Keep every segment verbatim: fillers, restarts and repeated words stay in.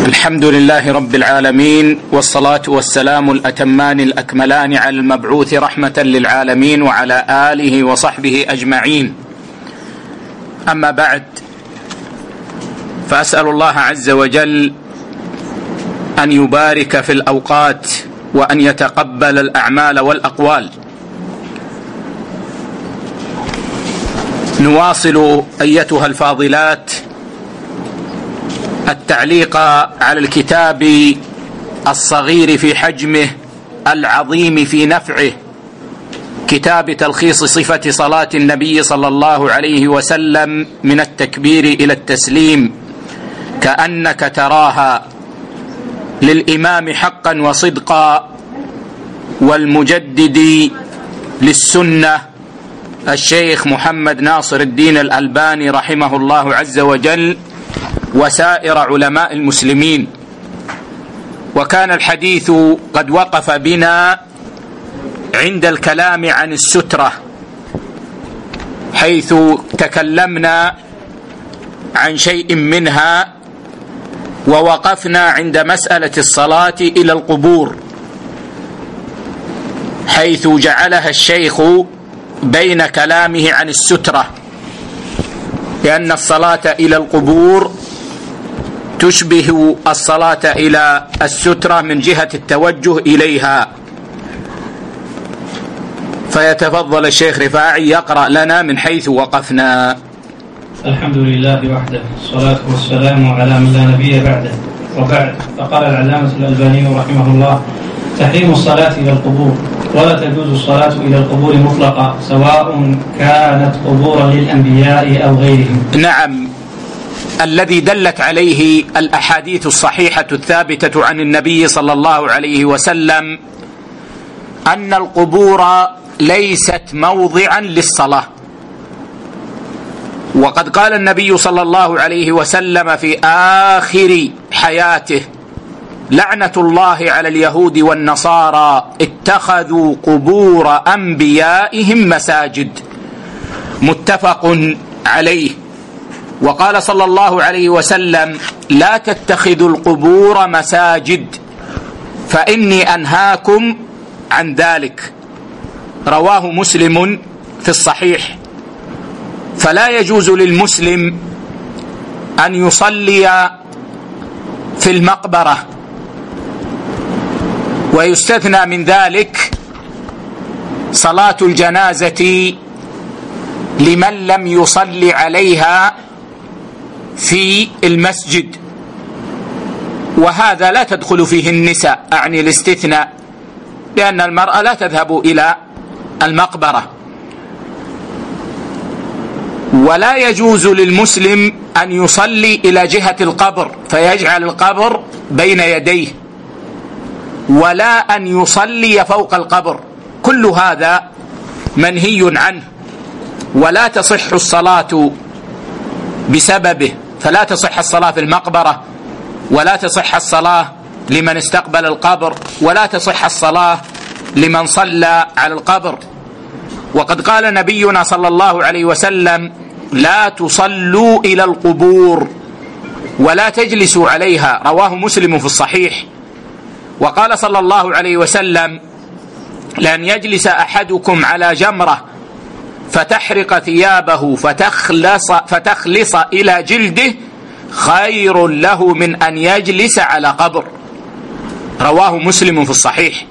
الحمد لله رب العالمين، والصلاة والسلام الأتمان الأكملان على المبعوث رحمة للعالمين وعلى آله وصحبه أجمعين. أما بعد، فأسأل الله عز وجل أن يبارك في الأوقات وأن يتقبل الأعمال والأقوال. نواصل أيتها الفاضلات التعليق على الكتاب الصغير في حجمه العظيم في نفعه، كتاب تلخيص صفة صلاة النبي صلى الله عليه وسلم من التكبير إلى التسليم كأنك تراها، للإمام حقا وصدقا والمجدد للسنة الشيخ محمد ناصر الدين الألباني رحمه الله عز وجل وسائر علماء المسلمين. وكان الحديث قد وقف بنا عند الكلام عن السترة، حيث تكلمنا عن شيء منها ووقفنا عند مسألة الصلاة إلى القبور، حيث جعلها الشيخ بين كلامه عن السترة، لأن الصلاة إلى القبور تشبه الصلاة إلى السترة من جهة التوجه إليها. فيتفضل الشيخ رفاعي يقرأ لنا من حيث وقفنا. الحمد لله وحده، الصلاة والسلام على من لا نبي بعده، وبعد. فقال العلامة الألباني رحمه الله: تحريم الصلاة إلى القبور، ولا تجوز الصلاة إلى القبور مطلقا، سواء كانت قبورا للأنبياء أو غيرهم. نعم، الذي دلت عليه الأحاديث الصحيحة الثابتة عن النبي صلى الله عليه وسلم أن القبور ليست موضعا للصلاة. وقد قال النبي صلى الله عليه وسلم في آخر حياته: لعنة الله على اليهود والنصارى اتخذوا قبور أنبيائهم مساجد، متفق عليه. وقال صلى الله عليه وسلم: لا تتخذوا القبور مساجد فإني أنهاكم عن ذلك، رواه مسلم في الصحيح. فلا يجوز للمسلم أن يصلي في المقبرة، ويستثنى من ذلك صلاة الجنازة لمن لم يصلي عليها في المسجد، وهذا لا تدخل فيه النساء، أعني الاستثناء، لأن المرأة لا تذهب إلى المقبرة. ولا يجوز للمسلم أن يصلي إلى جهة القبر فيجعل القبر بين يديه، ولا أن يصلي فوق القبر، كل هذا منهي عنه، ولا تصح الصلاة بسببه. فلا تصح الصلاة في المقبرة، ولا تصح الصلاة لمن استقبل القبر، ولا تصح الصلاة لمن صلى على القبر. وقد قال نبينا صلى الله عليه وسلم: لا تصلوا إلى القبور ولا تجلسوا عليها، رواه مسلم في الصحيح. وقال صلى الله عليه وسلم: لأن يجلس أحدكم على جمرة فتحرق ثيابه فتخلص, فتخلص إلى جلده خير له من أن يجلس على قبر، رواه مسلم في الصحيح.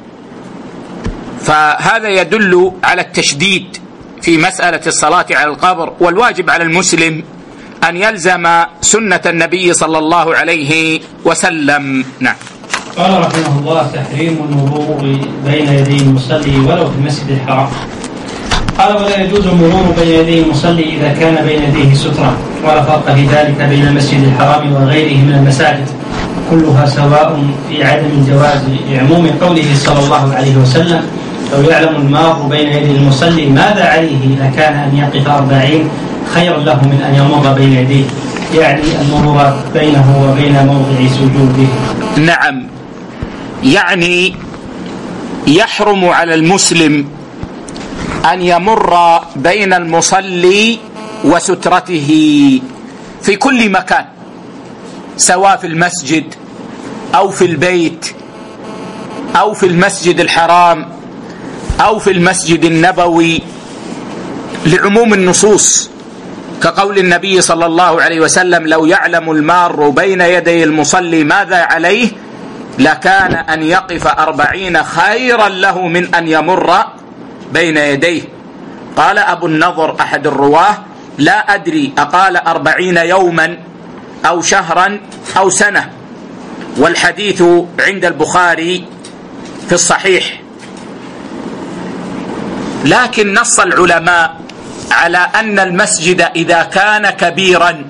فهذا يدل على التشديد في مسألة الصلاة على القبر، والواجب على المسلم أن يلزم سنة النبي صلى الله عليه وسلم. نعم. قال رحمه الله: تحريم المرور بين يدي المصلي ولو في المسجد الحرام. قال: ولا يجوز المرور بين يدي المصلي إذا كان بين يديه سترة، ولا فرق في ذلك بين المسجد الحرام وغيره من المساجد، كلها سواء في عدم الجواز، لعموم قوله صلى الله عليه وسلم: لو يعلم المار بين يدي المصلي ماذا عليه لكان أن يقف أربعين خير له من أن يمر بين يديه، يعني المرور بينه وبين موضع سجوده. نعم، يعني يحرم على المسلم أن يمر بين المصلي وسترته في كل مكان، سواء في المسجد أو في البيت أو في المسجد الحرام أو في المسجد النبوي، لعموم النصوص كقول النبي صلى الله عليه وسلم: لو يعلم المار بين يدي المصلي ماذا عليه لكان أن يقف أربعين خيرا له من أن يمر بين يديه. قال أبو النضر أحد الرواه: لا أدري أقال أربعين يوما أو شهرا أو سنة، والحديث عند البخاري في الصحيح. لكن نص العلماء على أن المسجد إذا كان كبيرا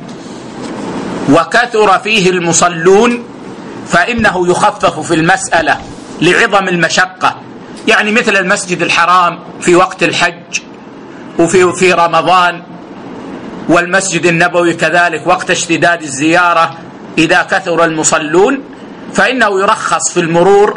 وكثر فيه المصلون فإنه يخفف في المسألة لعظم المشقة، يعني مثل المسجد الحرام في وقت الحج وفي في رمضان، والمسجد النبوي كذلك وقت اشتداد الزيارة إذا كثر المصلون فإنه يرخص في المرور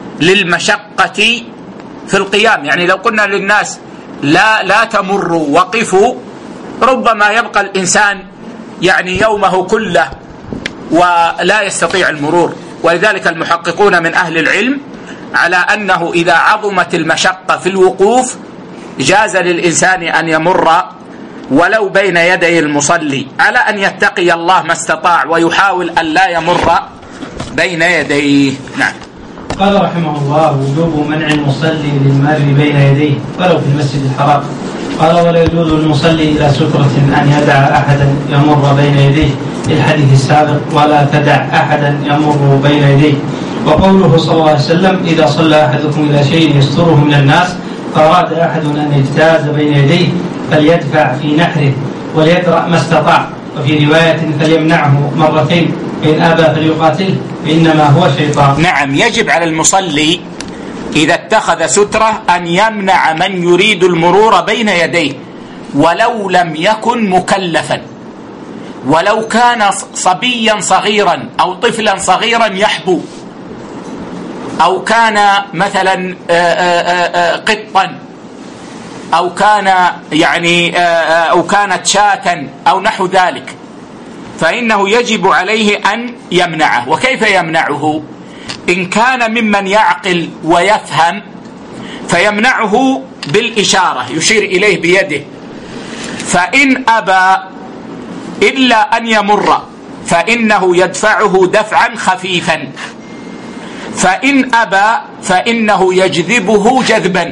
للمشقة في القيام. يعني لو قلنا للناس لا لا تمروا وقفوا، ربما يبقى الإنسان يعني يومه كله ولا يستطيع المرور. ولذلك المحققون من أهل العلم على أنه إذا عظمت المشقة في الوقوف جاز للإنسان أن يمر ولو بين يدي المصلي، على أن يتقي الله ما استطاع ويحاول أن لا يمر بين يديه. نعم. قال رحمه الله: وجوب منع المصلي للمار بين يديه ولو في المسجد الحرام. قال: ولا يجوز للمصلي إلى سترة أن يدع أحدا يمر بين يديه، الحديث السابق: ولا تدع أحدا يمر بين يديه. وقوله صلى الله عليه وسلم: إذا صلى أحدكم إلى شيء يستره من الناس فأراد أحد أن يجتاز بين يديه فليدفع في نحره وليدرأ ما استطاع. وفي رواية: فليمنعه مرتين، فإن أبى فليقاتله فإنما هو شيطان. نعم، يجب على المصلي إذا اتخذ سترة أن يمنع من يريد المرور بين يديه ولو لم يكن مكلفا، ولو كان صبيا صغيرا أو طفلا صغيرا يحبو، أو كان مثلا قطا، أو كان يعني أو كانت شاة أو نحو ذلك، فإنه يجب عليه أن يمنعه. وكيف يمنعه؟ إن كان ممن يعقل ويفهم فيمنعه بالإشارة، يشير إليه بيده. فإن أبى إلا أن يمر فإنه يدفعه دفعا خفيفا، فإن أبى فإنه يجذبه جذبا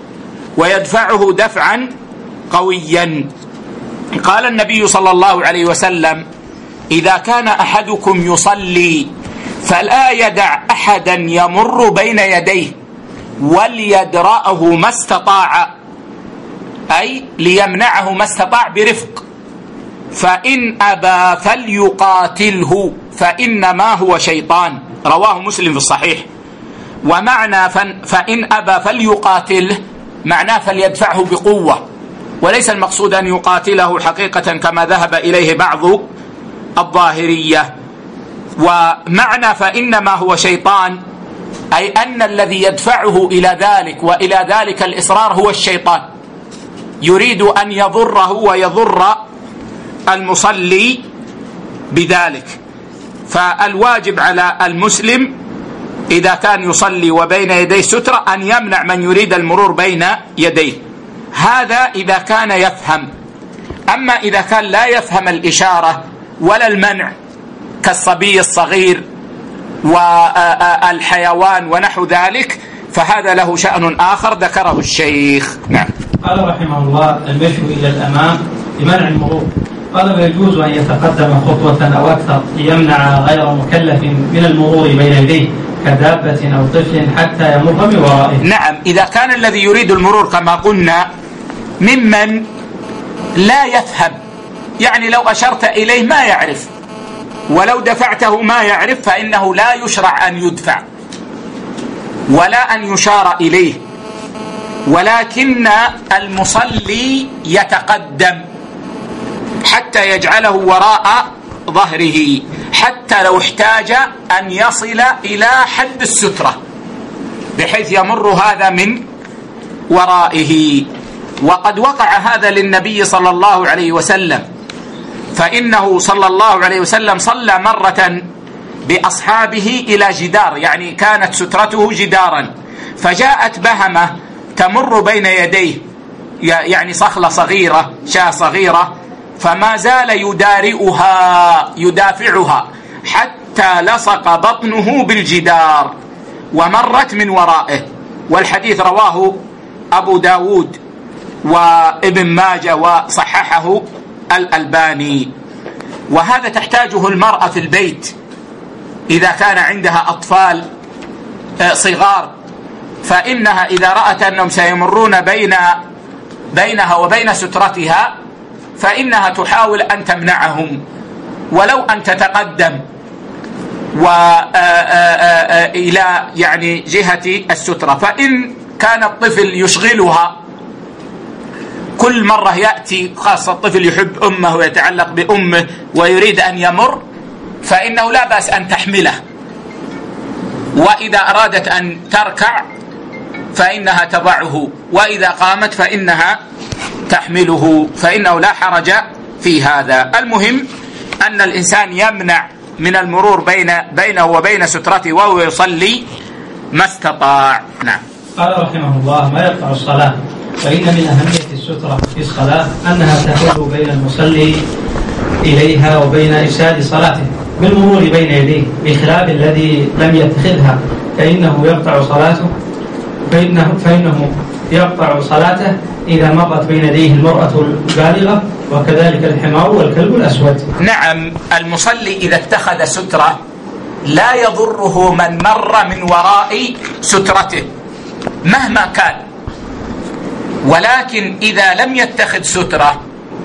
ويدفعه دفعا قويا. قال النبي صلى الله عليه وسلم: إذا كان أحدكم يصلي فلا يدع أحدا يمر بين يديه وليدرأه ما استطاع، أي ليمنعه ما استطاع برفق. فإن أبى فليقاتله فإنما هو شيطان، رواه مسلم في الصحيح. ومعنى فإن أبى فليقاتله معناه فليدفعه بقوة، وليس المقصود أن يقاتله حقيقة كما ذهب إليه بعض الظاهرية. ومعنى فإنما هو شيطان أي أن الذي يدفعه إلى ذلك وإلى ذلك الإصرار هو الشيطان، يريد أن يضره ويضر المصلي بذلك. فالواجب على المسلم إذا كان يصلي وبين يديه سترة أن يمنع من يريد المرور بين يديه، هذا إذا كان يفهم. أما إذا كان لا يفهم الإشارة ولا المنع كالصبي الصغير والحيوان ونحو ذلك فهذا له شأن آخر ذكره الشيخ. نعم. قال رحمه الله: المشي إلى الأمام لمنع المرور. قال: ويجوز أن يتقدم خطوة أو أكثر ليمنع غير مكلف من المرور بين يديه كدابة أو طفل حتى يمر من ورائه. نعم، إذا كان الذي يريد المرور كما قلنا ممن لا يفهم، يعني لو أشرت إليه ما يعرف، ولو دفعته ما يعرف، فإنه لا يشرع أن يدفع ولا أن يشار إليه، ولكن المصلي يتقدم حتى يجعله وراء ظهره، حتى لو احتاج أن يصل إلى حد السترة بحيث يمر هذا من ورائه. وقد وقع هذا للنبي صلى الله عليه وسلم، فإنه صلى الله عليه وسلم صلى مرة بأصحابه إلى جدار، يعني كانت سترته جدارا، فجاءت بهمة تمر بين يديه، يعني صخلة صغيرة، شاة صغيرة، فما زال يدارئها يدافعها حتى لصق بطنه بالجدار ومرت من ورائه. والحديث رواه أبو داود وابن ماجه وصححه الألباني. وهذا تحتاجه المرأة في البيت إذا كان عندها أطفال صغار، فإنها إذا رأت أنهم سيمرون بين بينها وبين سترتها فإنها تحاول أن تمنعهم، ولو أن تتقدم وإلى يعني جهة السترة. فإن كان الطفل يشغلها كل مرة يأتي، خاصة الطفل يحب أمه ويتعلق بأمه ويريد أن يمر، فإنه لا بأس أن تحمله، وإذا أرادت أن تركع فإنها تضعه، وإذا قامت فإنها تحمله، فإنه لا حرج في هذا. المهم أن الإنسان يمنع من المرور بين بينه وبين سترته وهو يصلي ما استطاع. نعم. قال رحمه الله: ما يقطع الصلاة، فإن من أهمية السترة في الصلاة أنها تحول بين المصلي إليها وبين إفساد صلاته بالمرور بين يديه، بخلاف الذي لم يتخذها فإنه يقطع صلاته فإنه, فإنه يقطع صلاته إذا مرت بين يديه المرأة البالغة، وكذلك الحمار والكلب الأسود. نعم، المصلي إذا اتخذ سترة لا يضره من مر من وراء سترته مهما كان، ولكن إذا لم يتخذ سترة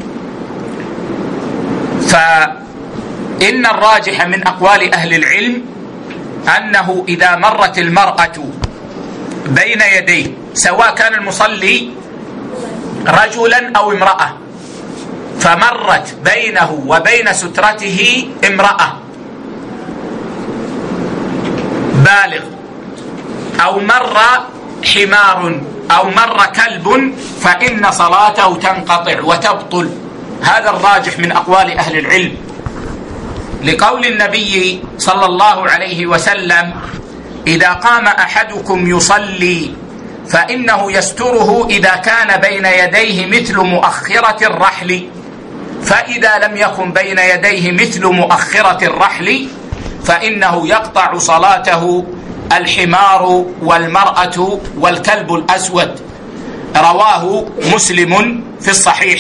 فإن الراجح من أقوال أهل العلم أنه إذا مرت المرأة بين يديه، سواء كان المصلي رجلا أو امرأة، فمرت بينه وبين سترته امرأة بالغ، أو مر حمار أو مر كلب، فإن صلاته تنقطع وتبطل. هذا الراجح من أقوال أهل العلم، لقول النبي صلى الله عليه وسلم: إذا قام أحدكم يصلي فإنه يستره إذا كان بين يديه مثل مؤخرة الرحل، فإذا لم يكن بين يديه مثل مؤخرة الرحل فإنه يقطع صلاته الحمار والمرأة والكلب الأسود. رواه مسلم في الصحيح.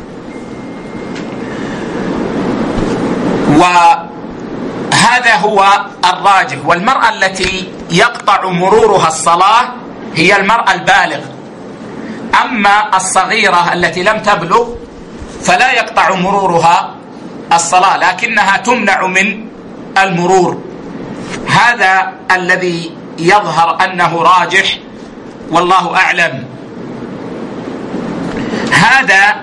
وهذا هو الراجح. والمرأة التي يقطع مرورها الصلاة هي المرأة البالغ، أما الصغيرة التي لم تبلغ فلا يقطع مرورها الصلاة، لكنها تمنع من المرور. هذا الذي يظهر أنه راجح، والله أعلم. هذا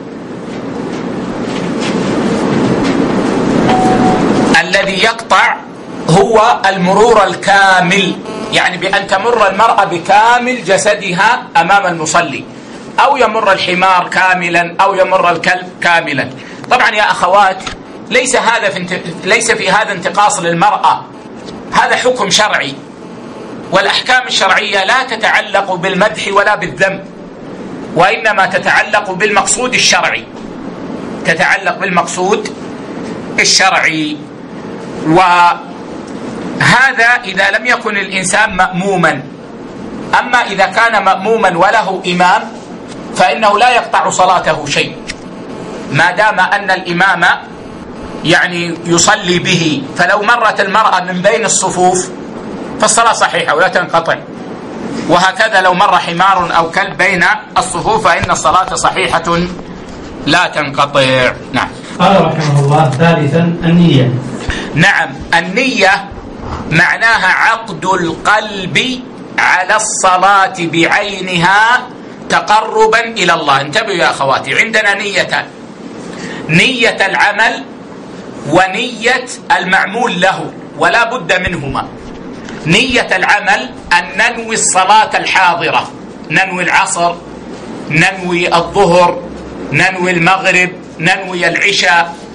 الذي يقطع هو المرور الكامل، يعني بأن تمر المرأة بكامل جسدها أمام المصلي، أو يمر الحمار كاملا أو يمر الكلب كاملا. طبعا يا أخوات، ليس هذا في انت... ليس في هذا انتقاص للمرأة، هذا حكم شرعي، والأحكام الشرعية لا تتعلق بالمدح ولا بالذم، وإنما تتعلق بالمقصود الشرعي، تتعلق بالمقصود الشرعي. وهذا إذا لم يكن الإنسان مأموما. أما إذا كان مأموما وله إمام فإنه لا يقطع صلاته شيء، ما دام أن الإمام يعني يصلي به. فلو مرت المرأة من بين الصفوف فالصلاة صحيحة ولا تنقطع، وهكذا لو مر حمار أو كلب بين الصفوف فإن الصلاة صحيحة لا تنقطع. نعم. قال رحمه الله: ثالثا النية. نعم، النية معناها عقد القلب على الصلاة بعينها تقربا إلى الله. انتبهوا يا أخواتي، عندنا نيتان: نية العمل ونية المعمول له، ولا بد منهما. نية العمل أن ننوي الصلاة الحاضرة، ننوي العصر، ننوي الظهر، ننوي المغرب، ننوي العشاء،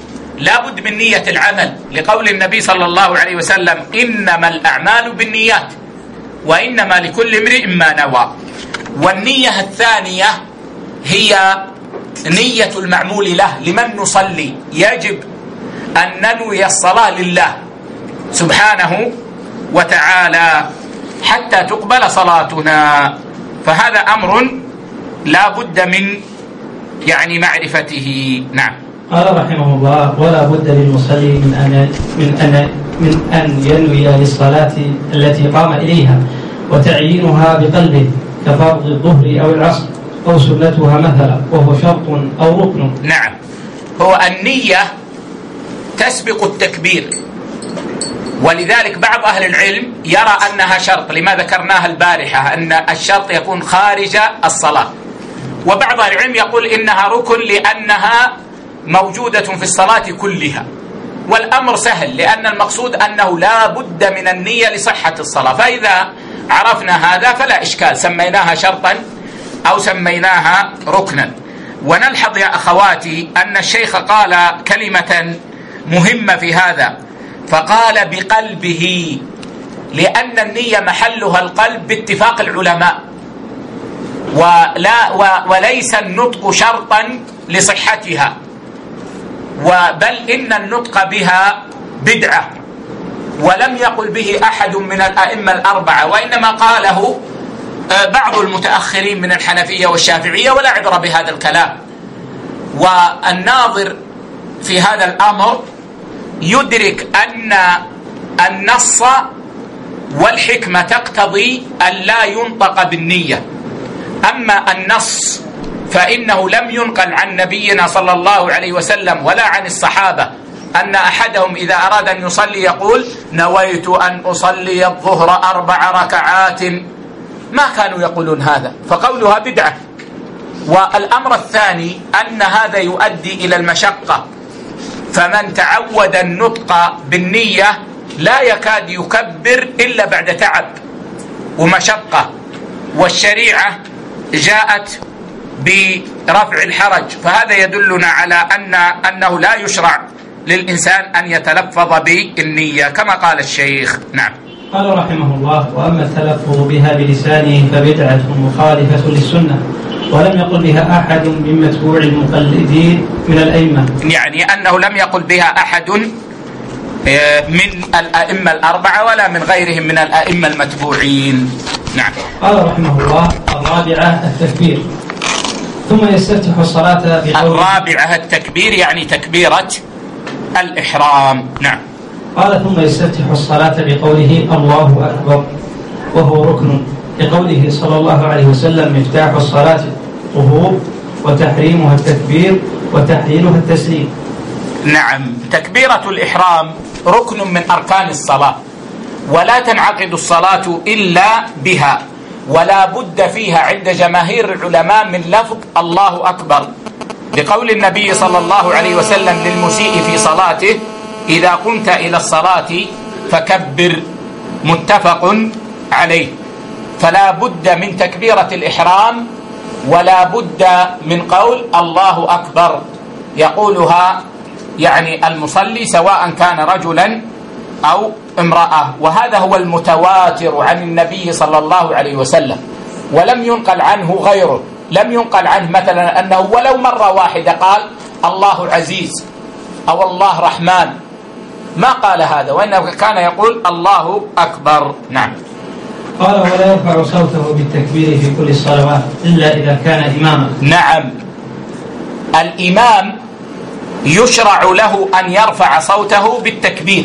لا بد من نية العمل، لقول النبي صلى الله عليه وسلم: إنما الأعمال بالنيات وإنما لكل امرئ ما نوى. والنية الثانية هي نية المعمول له. لمن نصلي؟ يجب أن ننوي الصلاة لله سبحانه وتعالى حتى تقبل صلاتنا، فهذا أمر لا بد من يعني معرفته. نعم. قال رحمه الله: ولا بد للمصلي من أن من أن من أن ينوي للصلاة التي قام إليها وتعيينها بقلبه كفرض الظهر أو العصر أو سنتها مثلا، وهو شرط أو ركن. نعم، هو النية تسبق التكبير، ولذلك بعض أهل العلم يرى أنها شرط لما ذكرناها البارحة أن الشرط يكون خارج الصلاة، وبعض أهل العلم يقول إنها ركن لأنها موجودة في الصلاة كلها. والأمر سهل، لأن المقصود أنه لا بد من النية لصحة الصلاة، فإذا عرفنا هذا فلا إشكال، سميناها شرطا أو سميناها ركنا. ونلحظ يا أخواتي أن الشيخ قال كلمة مهمة في هذا، فقال بقلبه، لأن النية محلها القلب باتفاق العلماء، ولا وليس النطق شرطا لصحتها، بل إن النطق بها بدعة، ولم يقل به أحد من الأئمة الأربعة، وإنما قاله بعض المتأخرين من الحنفية والشافعية، ولا عبرة بهذا الكلام. والناظر في هذا الأمر يدرك أن النص والحكمة تقتضي أن لا ينطق بالنية. أما النص فإنه لم ينقل عن نبينا صلى الله عليه وسلم ولا عن الصحابة أن أحدهم إذا أراد أن يصلي يقول: نويت أن أصلي الظهر أربع ركعات. ما كانوا يقولون هذا، فقولها بدعة. والأمر الثاني أن هذا يؤدي إلى المشقة، فمن تعود النطق بالنية لا يكاد يكبر إلا بعد تعب ومشقة، والشريعة جاءت برفع الحرج، فهذا يدلنا على أن أنه لا يشرع للإنسان أن يتلفظ بالنية كما قال الشيخ. نعم. قال رحمه الله: وأما التلفظ بها بلسانه فبدعة مخالفة للسنة، ولم يقل بها أحد من متبوع المقلدين من الأئمة. يعني أنه لم يقل بها أحد من الأئمة الأربعة ولا من غيرهم من الأئمة المتبوعين. نعم. قال رحمه الله: الرابعة التكبير، ثم يستفتح الصلاة بقوله. الرابعة التكبير يعني تكبيرة الإحرام. نعم. قال: ثم يستفتح الصلاة بقوله الله أكبر، وهو ركن، لقوله صلى الله عليه وسلم: مفتاح الصلاة الطهور وتحريمها التكبير وتحليلها التسليم. نعم، تكبيرة الإحرام ركن من أركان الصلاة، ولا تنعقد الصلاة إلا بها، ولا بد فيها عند جماهير العلماء من لفظ الله أكبر، لقول النبي صلى الله عليه وسلم للمسيء في صلاته: إذا قمت إلى الصلاة فكبر، متفق عليه. فلا بد من تكبيرة الإحرام، ولا بد من قول الله أكبر يقولها يعني المصلي سواء كان رجلا أو امرأة، وهذا هو المتواتر عن النبي صلى الله عليه وسلم، ولم ينقل عنه غيره. لم ينقل عنه مثلا أنه ولو مرة واحدة قال الله عزيز أو الله رحمن، ما قال هذا، وإنه كان يقول الله أكبر. نعم. قال: ولا يرفع صوته بالتكبير في كل الصلوات إلا إذا كان إماما. نعم، الإمام يشرع له أن يرفع صوته بالتكبير،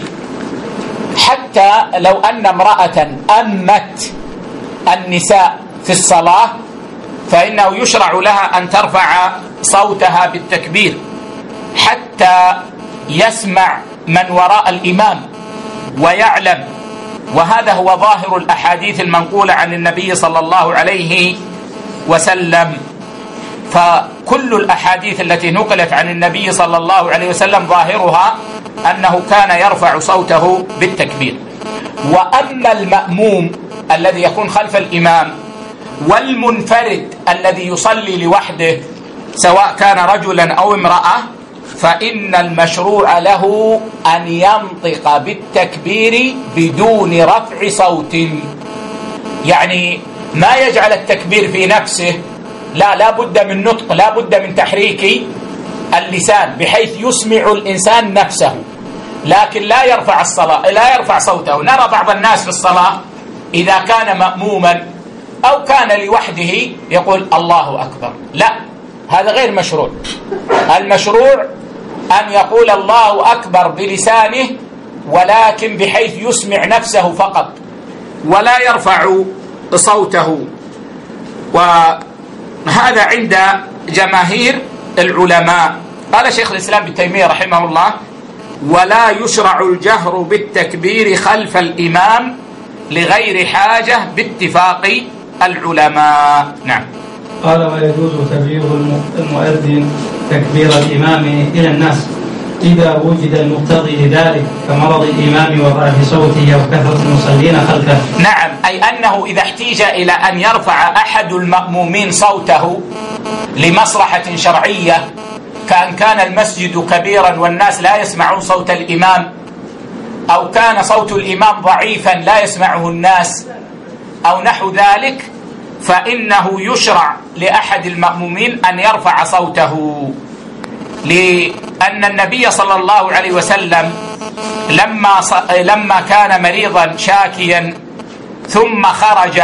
حتى لو أن امرأة أمت النساء في الصلاة فإنه يشرع لها أن ترفع صوتها بالتكبير حتى يسمع من وراء الإمام ويعلم، وهذا هو ظاهر الأحاديث المنقولة عن النبي صلى الله عليه وسلم. فكل الأحاديث التي نقلت عن النبي صلى الله عليه وسلم ظاهرها أنه كان يرفع صوته بالتكبير. وأما المأموم الذي يكون خلف الإمام والمنفرد الذي يصلي لوحده سواء كان رجلا أو امرأة فإن المشروع له أن ينطق بالتكبير بدون رفع صوت، يعني ما يجعل التكبير في نفسه، لا لا بد من نطق، لا بد من تحريك اللسان بحيث يسمع الإنسان نفسه، لكن لا يرفع الصلاة لا يرفع صوته. نرى بعض الناس في الصلاة إذا كان مأموما أو كان لوحده يقول الله أكبر، لا، هذا غير مشروع. المشروع أن يقول الله أكبر بلسانه، ولكن بحيث يسمع نفسه فقط ولا يرفع صوته. وهذا عند جماهير العلماء. قال شيخ الإسلام ابن تيمية رحمه الله: ولا يشرع الجهر بالتكبير خلف الإمام لغير حاجة باتفاق العلماء. نعم. قال: ويجوز تبليغ المؤذن تكبير الإمام إلى الناس إذا وجد المقتضي لذلك كمرض الإمام وضعف صوته أو كثرة المصلين خلفه. نعم، أي أنه إذا احتيج إلى أن يرفع أحد المأمومين صوته لمصلحة شرعية، كأن كان المسجد كبيرا والناس لا يسمعون صوت الإمام، أو كان صوت الإمام ضعيفا لا يسمعه الناس، أو نحو ذلك، فإنه يشرع لأحد المأمومين أن يرفع صوته، لأن النبي صلى الله عليه وسلم لما لما كان مريضا شاكيا ثم خرج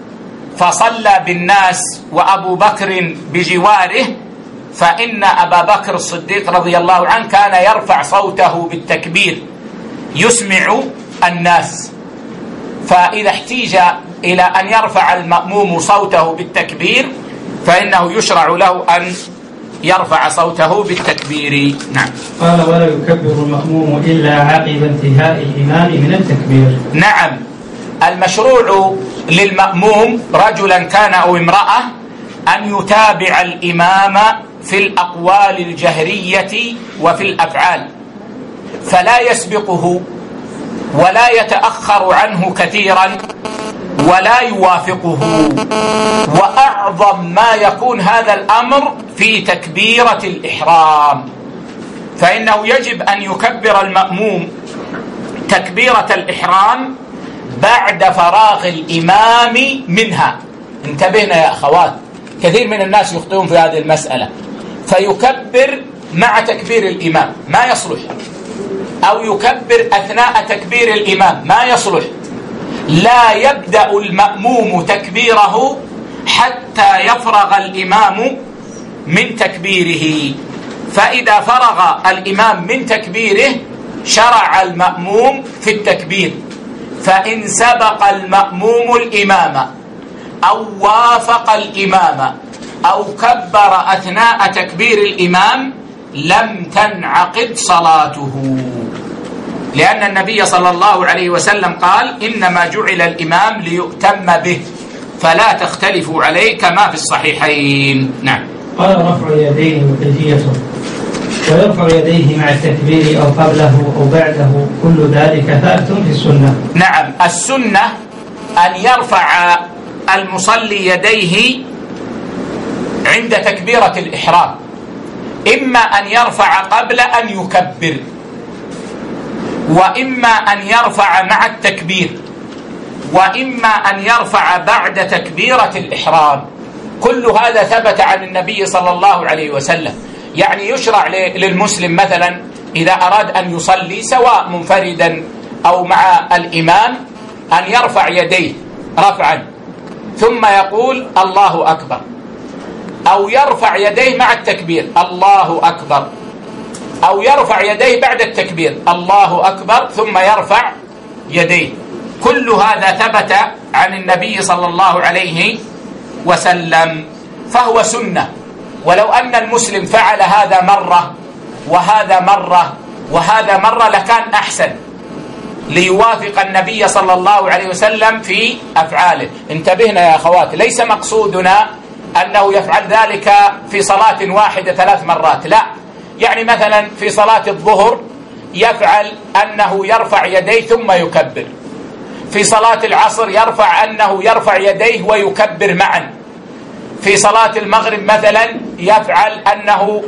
فصلى بالناس وأبو بكر بجواره، فإن أبا بكر الصديق رضي الله عنه كان يرفع صوته بالتكبير يسمع الناس. فإذا احتيج إلى أن يرفع المأموم صوته بالتكبير فإنه يشرع له أن يرفع صوته بالتكبير. نعم. قال: ولا يكبر المأموم إلا عقب انتهاء الإمام من التكبير. نعم، المشروع للمأموم رجلا كان أو امرأة أن يتابع الإمام في الأقوال الجهرية وفي الأفعال، فلا يسبقه ولا يتأخر عنه كثيرا ولا يوافقه. وأعظم ما يكون هذا الأمر في تكبيرة الإحرام، فإنه يجب أن يكبر المأموم تكبيرة الإحرام بعد فراغ الإمام منها. انتبهنا يا أخوات، كثير من الناس يخطئون في هذه المسألة، فيكبر مع تكبير الإمام ما يصلح، أو يكبر أثناء تكبير الإمام ما يصلح. لا يبدأ المأموم تكبيره حتى يفرغ الإمام من تكبيره، فإذا فرغ الإمام من تكبيره شرع المأموم في التكبير. فإن سبق المأموم الإمام أو وافق الإمام أو كبر أثناء تكبير الإمام لم تنعقد صلاته، لأن النبي صلى الله عليه وسلم قال: إنما جعل الإمام ليؤتم به فلا تختلفوا عليه كما في الصحيحين. نعم. قال: رفع اليدين وكيفيته. ويرفع يديه مع التكبير أو قبله أو بعده، كل ذلك ثابت في السنة. نعم، السنة أن يرفع المصلي يديه عند تكبيرة الإحرام، إما أن يرفع قبل أن يكبر، وإما أن يرفع مع التكبير، وإما أن يرفع بعد تكبيرة الإحرام. كل هذا ثبت عن النبي صلى الله عليه وسلم. يعني يشرع للمسلم مثلا إذا أراد أن يصلي سواء منفردا أو مع الإمام أن يرفع يديه رفعا ثم يقول الله أكبر، أو يرفع يديه مع التكبير الله أكبر، أو يرفع يديه بعد التكبير الله أكبر ثم يرفع يديه. كل هذا ثبت عن النبي صلى الله عليه وسلم، فهو سنة. ولو أن المسلم فعل هذا مرة وهذا مرة وهذا مرة لكان أحسن، ليوافق النبي صلى الله عليه وسلم في أفعاله. انتبهنا يا أخوات، ليس مقصودنا أنه يفعل ذلك في صلاة واحدة ثلاث مرات، لا. يعني مثلا في صلاة الظهر يفعل أنه يرفع يديه ثم يكبر، في صلاة العصر يرفع أنه يرفع يديه ويكبر معا، في صلاة المغرب مثلا يفعل أنه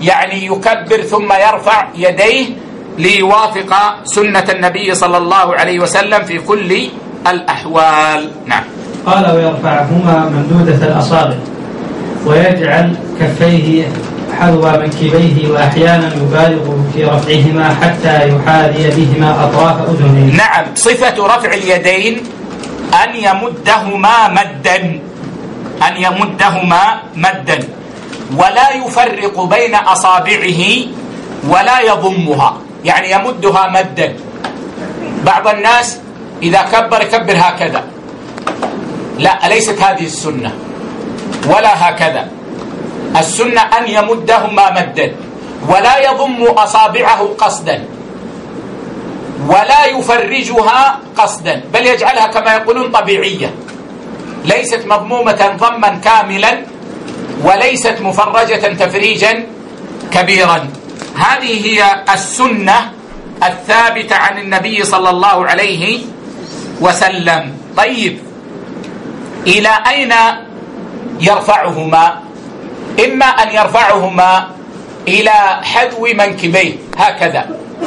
يعني يكبر ثم يرفع يديه ليوافق سنة النبي صلى الله عليه وسلم في كل الأحوال. نعم. قال ويرفعهما ممدودة الأصابع ويجعل كفيه حذو منكبيه وأحيانا يبالغ في رفعهما حتى يحاذي بهما أطراف أذنيه. نعم. صفة رفع اليدين أن يمدهما مدا أن يمدهما مدا ولا يفرق بين أصابعه ولا يضمها، يعني يمدها مدا. بعض الناس إذا كبر يكبر هكذا، لا، ليست هذه السنة ولا هكذا. السنة أن يمدهما مدا ولا يضم أصابعه قصدا ولا يفرجها قصدا، بل يجعلها كما يقولون طبيعية، ليست مضمومة ضما كاملا وليست مفرجة تفريجا كبيرا. هذه هي السنة الثابتة عن النبي صلى الله عليه وسلم. طيب، إلى أين يرفعهما؟ إما أن يرفعهما إلى حذو منكبيه هكذا،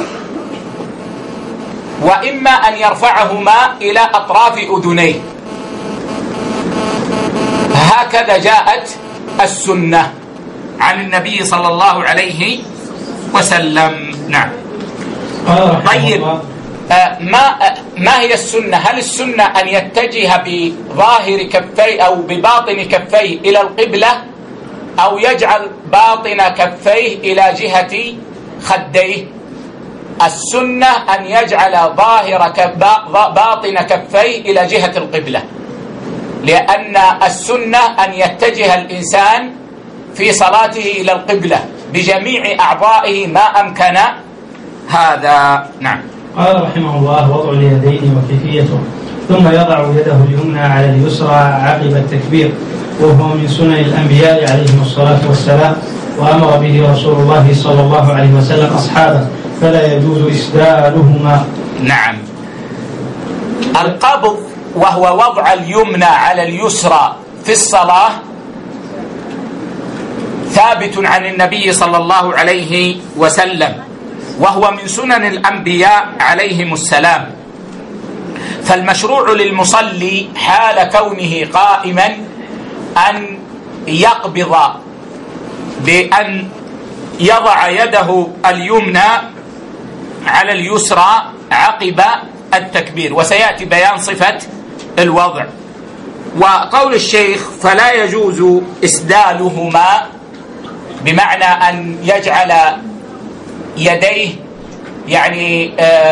وإما أن يرفعهما إلى أطراف أذنيه، هكذا جاءت السنة عن النبي صلى الله عليه وسلم. نعم. طيب، آه ما آه ما هي السنة؟ هل السنة أن يتجه بظاهر كفيه أو بباطن كفيه إلى القبلة، أو يجعل باطن كفيه إلى جهة خديه؟ السنة أن يجعل ظاهر باطن كفيه إلى جهة القبلة، لأن السنة أن يتجه الإنسان في صلاته إلى القبلة بجميع أعضائه ما أمكن هذا. نعم. قال رحمه الله: وضع اليدين وكيفيته. ثم يضع يده اليمنى على اليسرى عقب التكبير، وهو من سنن الأنبياء عليهم الصلاة والسلام، وأمر به رسول الله صلى الله عليه وسلم أصحابه، فلا يجوز إسدالهما. نعم. القبض وهو وضع اليمنى على اليسرى في الصلاة ثابت عن النبي صلى الله عليه وسلم، وهو من سنن الأنبياء عليهم السلام. فالمشروع للمصلي حال كونه قائما أن يقبض بأن يضع يده اليمنى على اليسرى عقب التكبير، وسيأتي بيان صفة الوضع. وقول الشيخ فلا يجوز إسدالهما بمعنى أن يجعل يديه يعني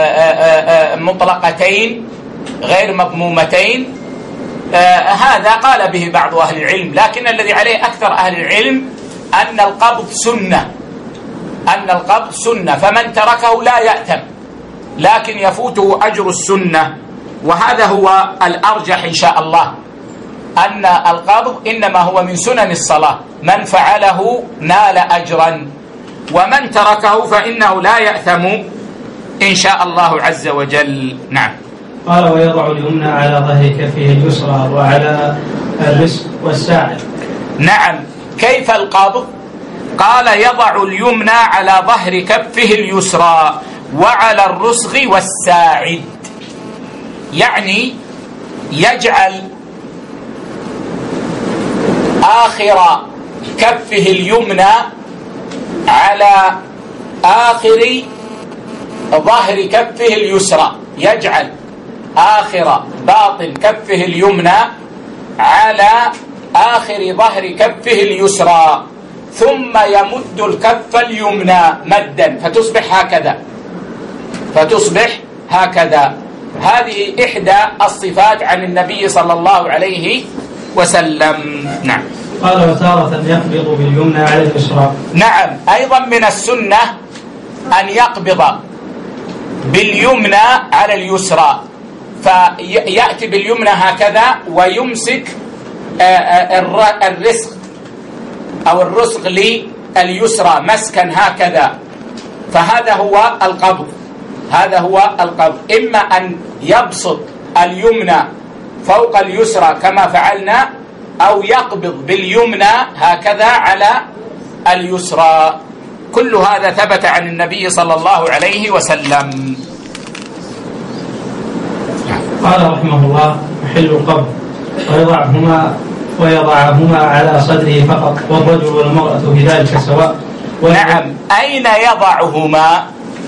مطلقتين غير مضمومتين، هذا قال به بعض أهل العلم، لكن الذي عليه أكثر أهل العلم أن القبض سنة أن القبض سنة فمن تركه لا يأثم، لكن يفوته أجر السنة، وهذا هو الأرجح إن شاء الله، أن القبض إنما هو من سنن الصلاة، من فعله نال أجرا، ومن تركه فإنه لا يأثم إن شاء الله عز وجل. نعم. قال ويضع اليمنى على ظهر كفه اليسرى وعلى الرزق والساعد. نعم. كيف القبض؟ قال يضع اليمنى على ظهر كفه اليسرى وعلى الرسغ والساعد، يعني يجعل آخر كفه اليمنى على آخر ظهر كفه اليسرى، يجعل آخر باطن كفه اليمنى على آخر ظهر كفه اليسرى، ثم يمد الكف اليمنى مدا فتصبح هكذا فتصبح هكذا. هذه إحدى الصفات عن النبي صلى الله عليه وسلم. نعم. قال وتارة يقبض باليمنى على اليسرى. نعم. أيضا من السنة أن يقبض باليمنى على اليسرى، فيأتي باليمنى هكذا ويمسك الرزق أو الرزق لليسرى مسكا هكذا، فهذا هو القبض هذا هو القبض إما أن يبسط اليمنى فوق اليسرى كما فعلنا، أو يقبض باليمنى هكذا على اليسرى. كل هذا ثبت عن النبي صلى الله عليه وسلم. قال رحمه الله: محل القبر ويضعهما ويضعهما على صدره فقط، والرجل والمرأة في ذلك سواء. نعم، أين يضعهما؟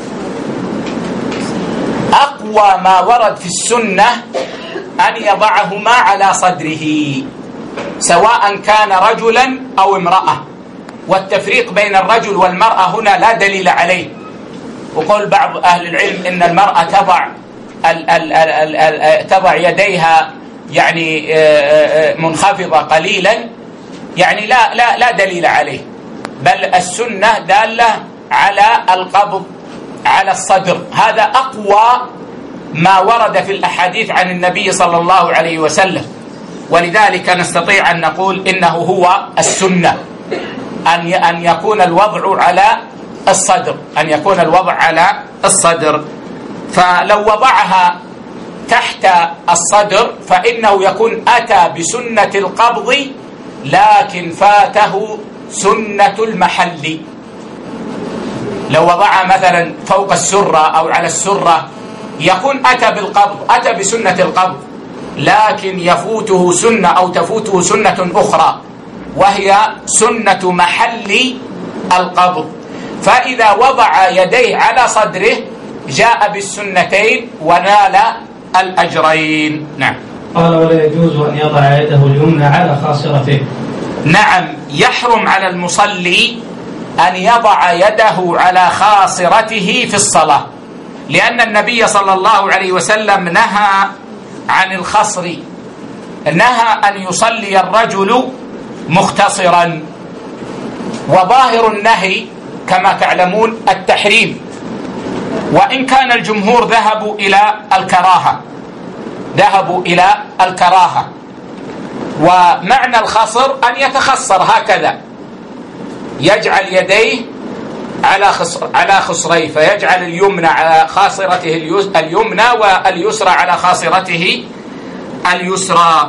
أقوى ما ورد في السنة أن يضعهما على صدره، سواء كان رجلا أو امرأة، والتفريق بين الرجل والمرأة هنا لا دليل عليه. وقول بعض أهل العلم إن المرأة تضع ال ال ال ال تضع يديها يعني منخفضة قليلا، يعني لا لا لا دليل عليه، بل السنة دالة على القبض على الصدر. هذا أقوى ما ورد في الأحاديث عن النبي صلى الله عليه وسلم، ولذلك نستطيع أن نقول إنه هو السنة أن أن يكون الوضع على الصدر، أن يكون الوضع على الصدر. فلو وضعها تحت الصدر فإنه يكون أتى بسنة القبض، لكن فاته سنة المحل. لو وضعها مثلا فوق السرة أو على السرة يكون أتى بالقبض، أتى بسنة القبض، لكن يفوته سنة أو تفوته سنة أخرى وهي سنة محل القبض. فإذا وضع يديه على صدره جاء بالسنتين ونال الأجرين. نعم. قال: ولا يجوز أن يضع يده اليمنى على خاصرته. نعم، يحرم على المصلي أن يضع يده على خاصرته في الصلاة، لأن النبي صلى الله عليه وسلم نهى عن الخصر، نهى أن يصلي الرجل مختصرا، وظاهر النهي كما تعلمون التحريم، وإن كان الجمهور ذهبوا إلى الكراهة ذهبوا إلى الكراهة ومعنى الخصر أن يتخصر هكذا، يجعل يديه على خصر على خصريه، فيجعل اليمنى على خاصرته اليمنى واليسرى على خاصرته اليسرى،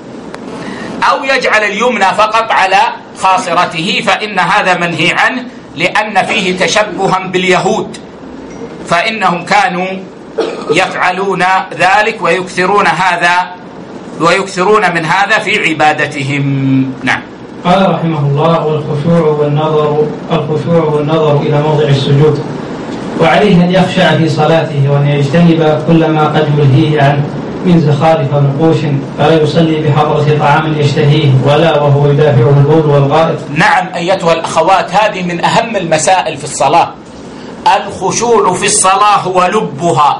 أو يجعل اليمنى فقط على خاصرته، فإن هذا منهي عنه، لأن فيه تشبها باليهود، فإنهم كانوا يفعلون ذلك ويكثرون هذا ويكثرون من هذا في عبادتهم. نعم. قال رحمه الله: والخشوع والنظر الخشوع والنظر إلى موضع السجود، وعليه أن يخشع في صلاته وأن يجتنب كل ما قد يلهيه عنه من زخارف ونقوش، فلا يصلي بحضرة طعام يشتهيه ولا وهو يدافعه البول والغائط. نعم أيتها الأخوات، هذه من أهم المسائل في الصلاة. الخشوع في الصلاة هو لبها،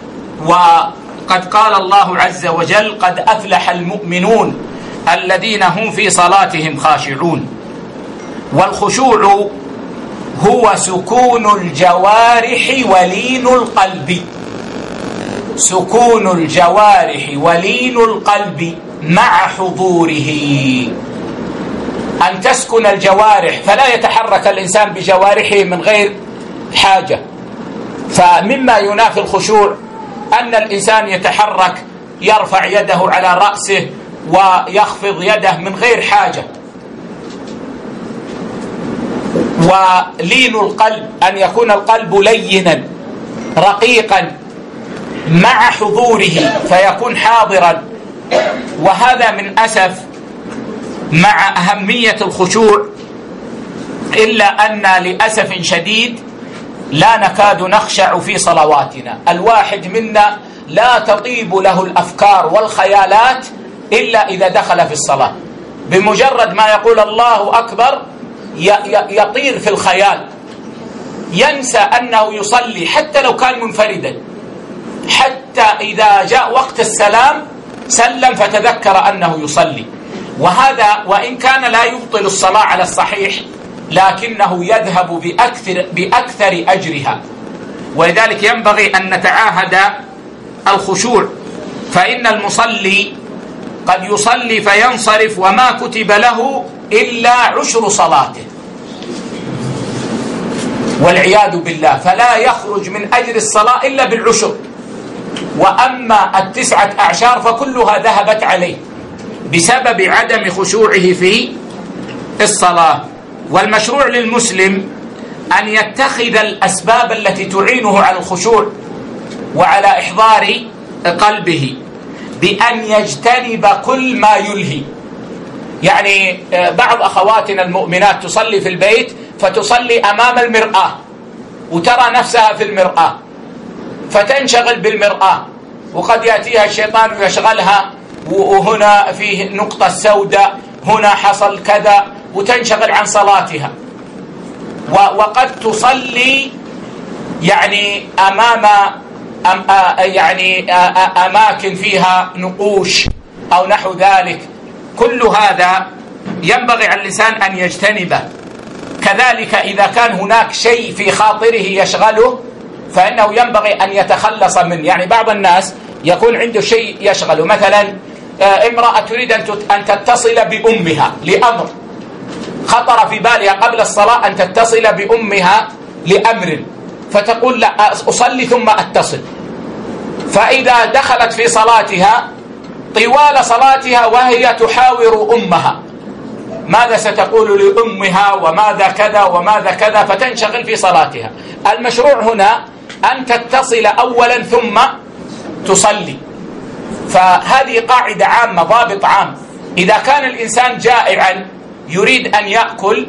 وقد قال الله عز وجل: قد أفلح المؤمنون الذين هم في صلاتهم خاشعون. والخشوع هو سكون الجوارح ولين القلب، سكون الجوارح ولين القلب مع حضوره، أن تسكن الجوارح فلا يتحرك الإنسان بجوارحه من غير حاجة. فمما ينافي الخشوع أن الإنسان يتحرك، يرفع يده على رأسه ويخفض يده من غير حاجة. ولين القلب أن يكون القلب لينا رقيقا مع حضوره فيكون حاضرا. وهذا من أسف مع أهمية الخشوع، إلا أن لأسف شديد لا نكاد نخشع في صلواتنا. الواحد منا لا تطيب له الأفكار والخيالات إلا إذا دخل في الصلاة، بمجرد ما يقول الله أكبر يطير في الخيال، ينسى أنه يصلي حتى لو كان منفردا، حتى إذا جاء وقت السلام سلم فتذكر أنه يصلي. وهذا وإن كان لا يبطل الصلاة على الصحيح، لكنه يذهب بأكثر, بأكثر أجرها. ولذلك ينبغي أن نتعاهد الخشوع، فإن المصلي قد يصلي فينصرف وما كتب له إلا عشر صلاته والعياذ بالله، فلا يخرج من أجر الصلاة إلا بالعشر، وأما التسعة أعشار فكلها ذهبت عليه بسبب عدم خشوعه في الصلاة. والمشروع للمسلم أن يتخذ الأسباب التي تعينه على الخشوع وعلى إحضار قلبه بأن يجتنب كل ما يلهي. يعني بعض أخواتنا المؤمنات تصلي في البيت فتصلي أمام المرآة وترى نفسها في المرآة فتنشغل بالمرآة، وقد يأتيها الشيطان ويشغلها، وهنا فيه نقطة سوداء، هنا حصل كذا، وتنشغل عن صلاتها. وقد تصلي يعني أمام أم يعني أماكن فيها نقوش أو نحو ذلك. كل هذا ينبغي على الإنسان أن يجتنبه. كذلك إذا كان هناك شيء في خاطره يشغله فإنه ينبغي أن يتخلص منه. يعني بعض الناس يكون عنده شيء يشغله، مثلا امرأة تريد أن تتصل بأمها لأمر، خطر في بالها قبل الصلاة أن تتصل بأمها لأمر، فتقول لا أصلي ثم أتصل. فإذا دخلت في صلاتها طوال صلاتها وهي تحاور أمها، ماذا ستقول لأمها وماذا كذا وماذا كذا، فتنشغل في صلاتها. المشروع هنا أن تتصل أولا ثم تصلي. فهذه قاعدة عامة، ضابط عام. إذا كان الإنسان جائعا يريد أن يأكل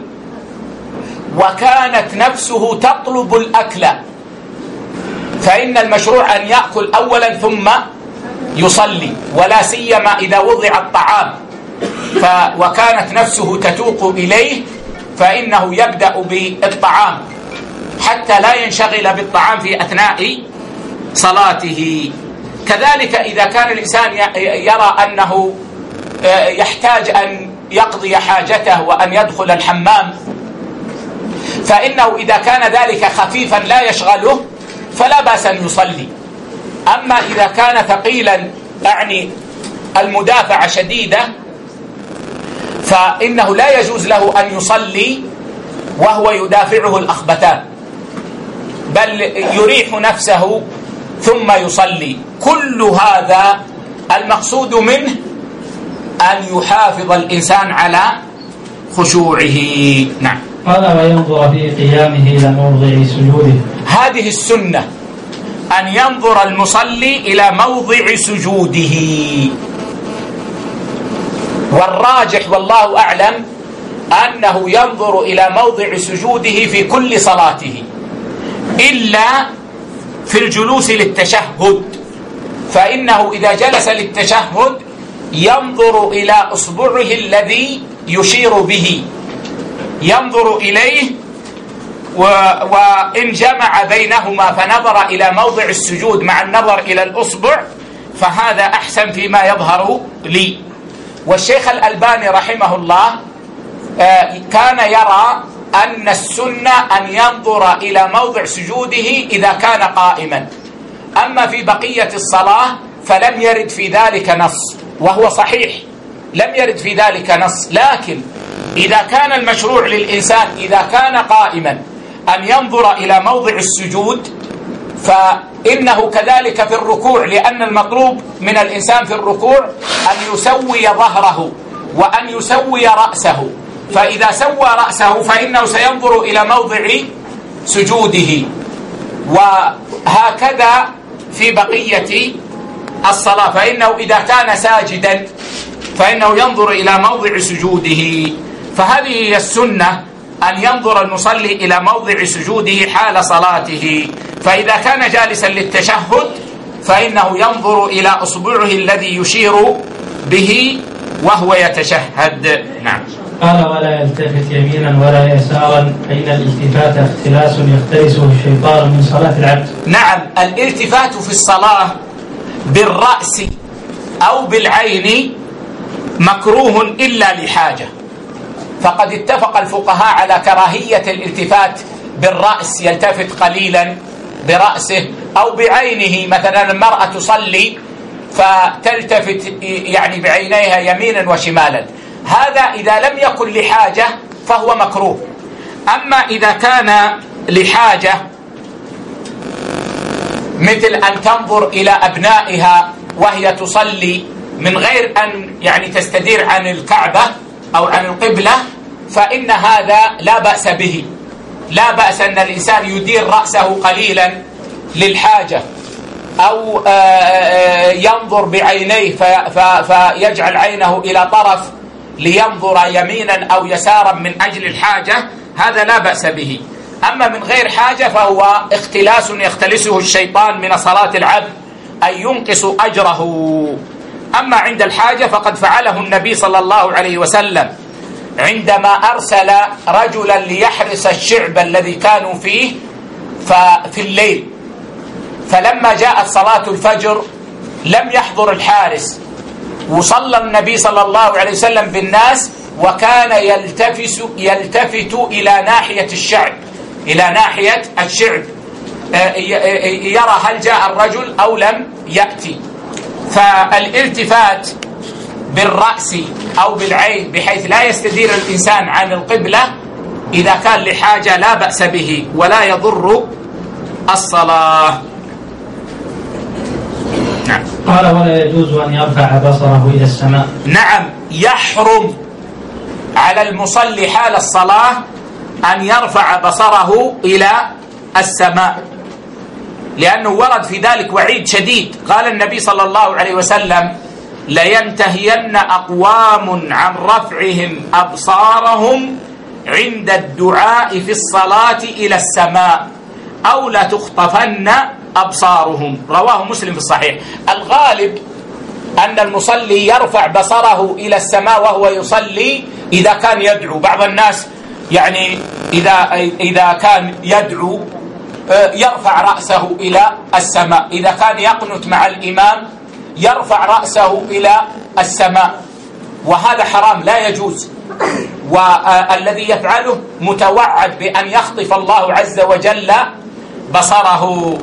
وكانت نفسه تطلب الأكل فإن المشروع أن يأكل أولا ثم يصلي، ولا سيما إذا وضع الطعام ف وكانت نفسه تتوق إليه فإنه يبدأ بالطعام حتى لا ينشغل بالطعام في أثناء صلاته. كذلك إذا كان الإنسان يرى أنه يحتاج أن يقضي حاجته وأن يدخل الحمام فإنه إذا كان ذلك خفيفا لا يشغله فلا بأس أن يصلي. أما إذا كان ثقيلا يعني المدافعة شديدة فإنه لا يجوز له أن يصلي وهو يدافعه الأخبثان، بل يريح نفسه ثم يصلي. كل هذا المقصود منه أن يحافظ الإنسان على خشوعه. نعم. قال وينظر في قيامه إلى موضع سجوده. هذه السنة أن ينظر المصلي إلى موضع سجوده، والراجح والله أعلم أنه ينظر إلى موضع سجوده في كل صلاته إلا في الجلوس للتشهد، فإنه إذا جلس للتشهد ينظر إلى أصبعه الذي يشير به، ينظر إليه، وإن جمع بينهما فنظر إلى موضع السجود مع النظر إلى الأصبع فهذا أحسن فيما يظهر لي. والشيخ الألباني رحمه الله كان يرى أن السنة أن ينظر إلى موضع سجوده إذا كان قائما، أما في بقية الصلاة فلم يرد في ذلك نص، وهو صحيح لم يرد في ذلك نص. لكن إذا كان المشروع للإنسان إذا كان قائما أن ينظر إلى موضع السجود فإنه كذلك في الركوع، لأن المطلوب من الإنسان في الركوع أن يسوي ظهره وأن يسوي رأسه، فإذا سوى رأسه فإنه سينظر إلى موضع سجوده، وهكذا في بقية الصلاة. فإنه إذا كان ساجدا فإنه ينظر إلى موضع سجوده. فهذه هي السنة أن ينظر المصلي إلى موضع سجوده حال صلاته. فإذا كان جالسا للتشهد فإنه ينظر إلى أصبعه الذي يشير به وهو يتشهد. نعم. قال ولا يلتفت يمينا ولا يسارا، فإن الالتفات اختلاس يختلسه الشيطان من صلاة العبد. نعم، الالتفات في الصلاة بالرأس أو بالعين مكروه إلا لحاجة، فقد اتفق الفقهاء على كراهية الالتفات بالرأس، يلتفت قليلا برأسه، أو بعينه، مثلا المرأة تصلي فتلتفت يعني بعينيها يمينا وشمالا، هذا إذا لم يكن لحاجة فهو مكروه. أما إذا كان لحاجة مثل أن تنظر إلى أبنائها وهي تصلي من غير أن يعني تستدير عن الكعبة أو عن القبلة فإن هذا لا بأس به، لا بأس أن الإنسان يدير رأسه قليلا للحاجة، أو ينظر بعينيه فيجعل عينه إلى طرف لينظر يمينا أو يسارا من أجل الحاجة، هذا لا بأس به. أما من غير حاجة فهو اختلاس يختلسه الشيطان من صلاة العبد، أن ينقص أجره. أما عند الحاجة فقد فعله النبي صلى الله عليه وسلم عندما أرسل رجلا ليحرس الشعب الذي كانوا فيه في الليل، فلما جاءت صلاة الفجر لم يحضر الحارس، وصلى النبي صلى الله عليه وسلم بالناس، وكان يلتفت يلتفت إلى ناحية الشعب إلى ناحية الشعب يرى هل جاء الرجل أو لم يأتي. فالالتفات بالرأس أو بالعين بحيث لا يستدير الإنسان عن القبلة إذا كان لحاجة لا بأس به ولا يضر الصلاة. نعم. قال ولا يجوز أن يرفع بصره إلى السماء. نعم، يحرم على المصلي حال الصلاة أن يرفع بصره إلى السماء، لأنه ورد في ذلك وعيد شديد. قال النبي صلى الله عليه وسلم لينتهين أقوام عن رفعهم أبصارهم عند الدعاء في الصلاة إلى السماء أو لتخطفن أبصارهم، رواه مسلم في الصحيح. الغالب أن المصلي يرفع بصره إلى السماء وهو يصلي إذا كان يدعو. بعض الناس يعني إذا إذا كان يدعو يرفع رأسه إلى السماء، إذا كان يقنت مع الإمام يرفع رأسه إلى السماء، وهذا حرام لا يجوز. والذي يفعله متوعد بأن يخطف الله عز وجل بصره.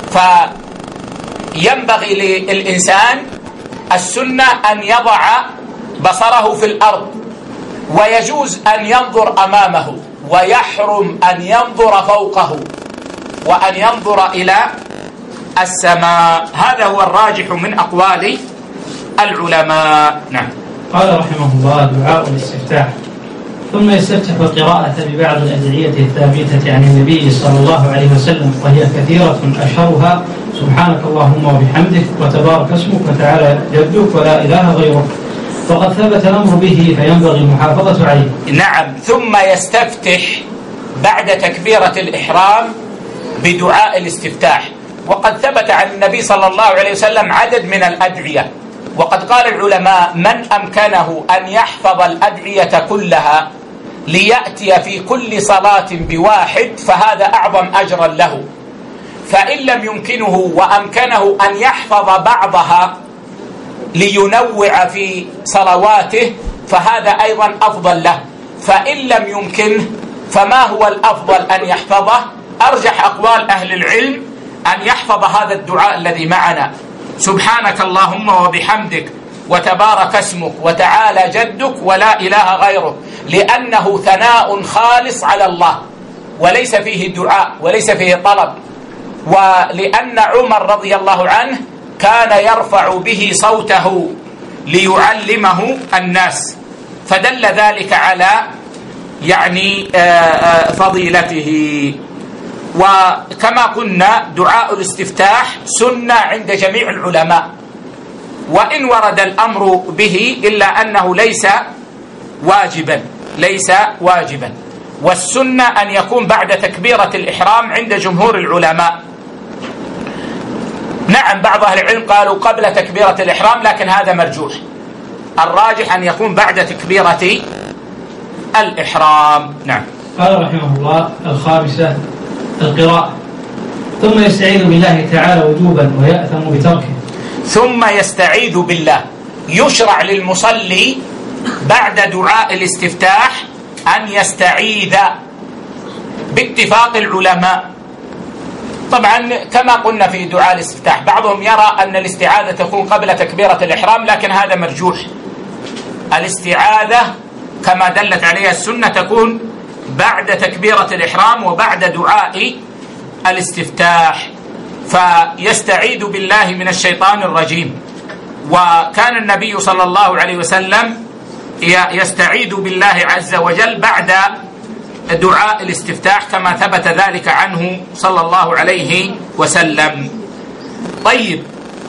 فينبغي للإنسان السنة أن يضع بصره في الأرض، ويجوز أن ينظر أمامه، ويحرم أن ينظر فوقه وأن ينظر إلى السماء. هذا هو الراجح من أقوال العلماء. نعم. قال رحمه الله دعاء الاستفتاح. ثم يستفتح القراءة ببعض الأدعية الثابتة عن النبي صلى الله عليه وسلم، وهي كثيرة أشهرها سبحانك اللهم وبحمدك وتبارك اسمك وتعالى جدك ولا إله غيرك، وقد ثبت الأمر به فينبغي المحافظة عليه. نعم. ثم يستفتح بعد تكبيرة الإحرام بدعاء الاستفتاح، وقد ثبت عن النبي صلى الله عليه وسلم عدد من الأدعية، وقد قال العلماء من أمكنه أن يحفظ الأدعية كلها ليأتي في كل صلاة بواحد فهذا أعظم أجرا له، فإن لم يمكنه وأمكنه أن يحفظ بعضها لينوع في صلواته فهذا أيضا أفضل له. فإن لم يمكنه فما هو الأفضل أن يحفظه؟ أرجح أقوال أهل العلم أن يحفظ هذا الدعاء الذي معنا، سبحانك اللهم وبحمدك وتبارك اسمك وتعالى جدك ولا إله غيرك، لأنه ثناء خالص على الله وليس فيه دعاء وليس فيه طلب، ولأن عمر رضي الله عنه كان يرفع به صوته ليعلمه الناس، فدل ذلك على يعني فضيلته. وكما قلنا دعاء الاستفتاح سنة عند جميع العلماء، وإن ورد الأمر به إلا أنه ليس واجبا ليس واجبا والسنة أن يكون بعد تكبيرة الإحرام عند جمهور العلماء. نعم، بعض أهل العلم قالوا قبل تكبيرة الإحرام، لكن هذا مرجوح، الراجح أن يكون بعد تكبيرة الإحرام. نعم. قال رحمه الله الخامسة القراءة. ثم يستعيذ بالله تعالى وجوبا ويأثم بتركه. ثم يستعيذ بالله، يشرع للمصلي بعد دعاء الاستفتاح أن يستعيذ باتفاق العلماء. طبعا كما قلنا في دعاء الاستفتاح بعضهم يرى أن الاستعاذة تكون قبل تكبيرة الإحرام، لكن هذا مرجوح. الاستعاذة كما دلت عليها السنة تكون بعد تكبيرة الإحرام وبعد دعاء الاستفتاح. فيستعيذ بالله من الشيطان الرجيم، وكان النبي صلى الله عليه وسلم يستعيذ بالله عز وجل بعد دعاء الاستفتاح كما ثبت ذلك عنه صلى الله عليه وسلم. طيب،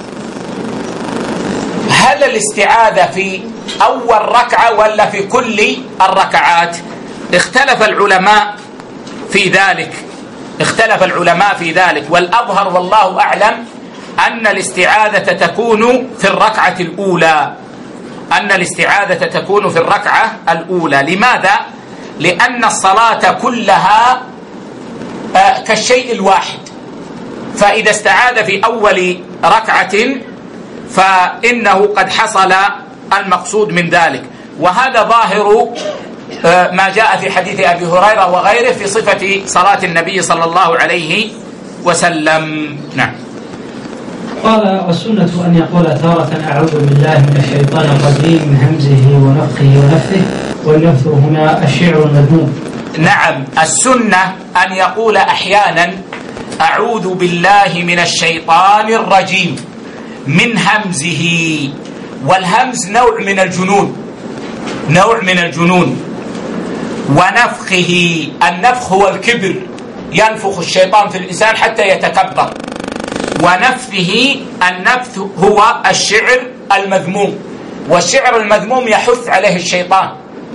هل الاستعاذة في أول ركعة ولا في كل الركعات؟ اختلف العلماء في ذلك اختلف العلماء في ذلك والأظهر والله أعلم أن الاستعاذة تكون في الركعة الأولى أن الاستعاذة تكون في الركعة الأولى. لماذا؟ لأن الصلاة كلها كالشيء الواحد، فإذا استعاذ في أول ركعة فإنه قد حصل المقصود من ذلك. وهذا ظاهر ما جاء في حديث أبي هريرة وغيره في صفة صلاة النبي صلى الله عليه وسلم. نعم. قال: والسنة أن يقول تارة أعوذ بالله من الشيطان الرجيم من همزه ونفخه ونفثه، والنفث هنا الشعر المذموم. نعم، السنة أن يقول أحيانا أعوذ بالله من الشيطان الرجيم من همزه، والهمز نوع من الجنون نوع من الجنون ونفخه، النفخ هو الكبر، ينفخ الشيطان في الإنسان حتى يتكبر. ونفثه، النفث هو الشعر المذموم، والشعر المذموم يحث عليه الشيطان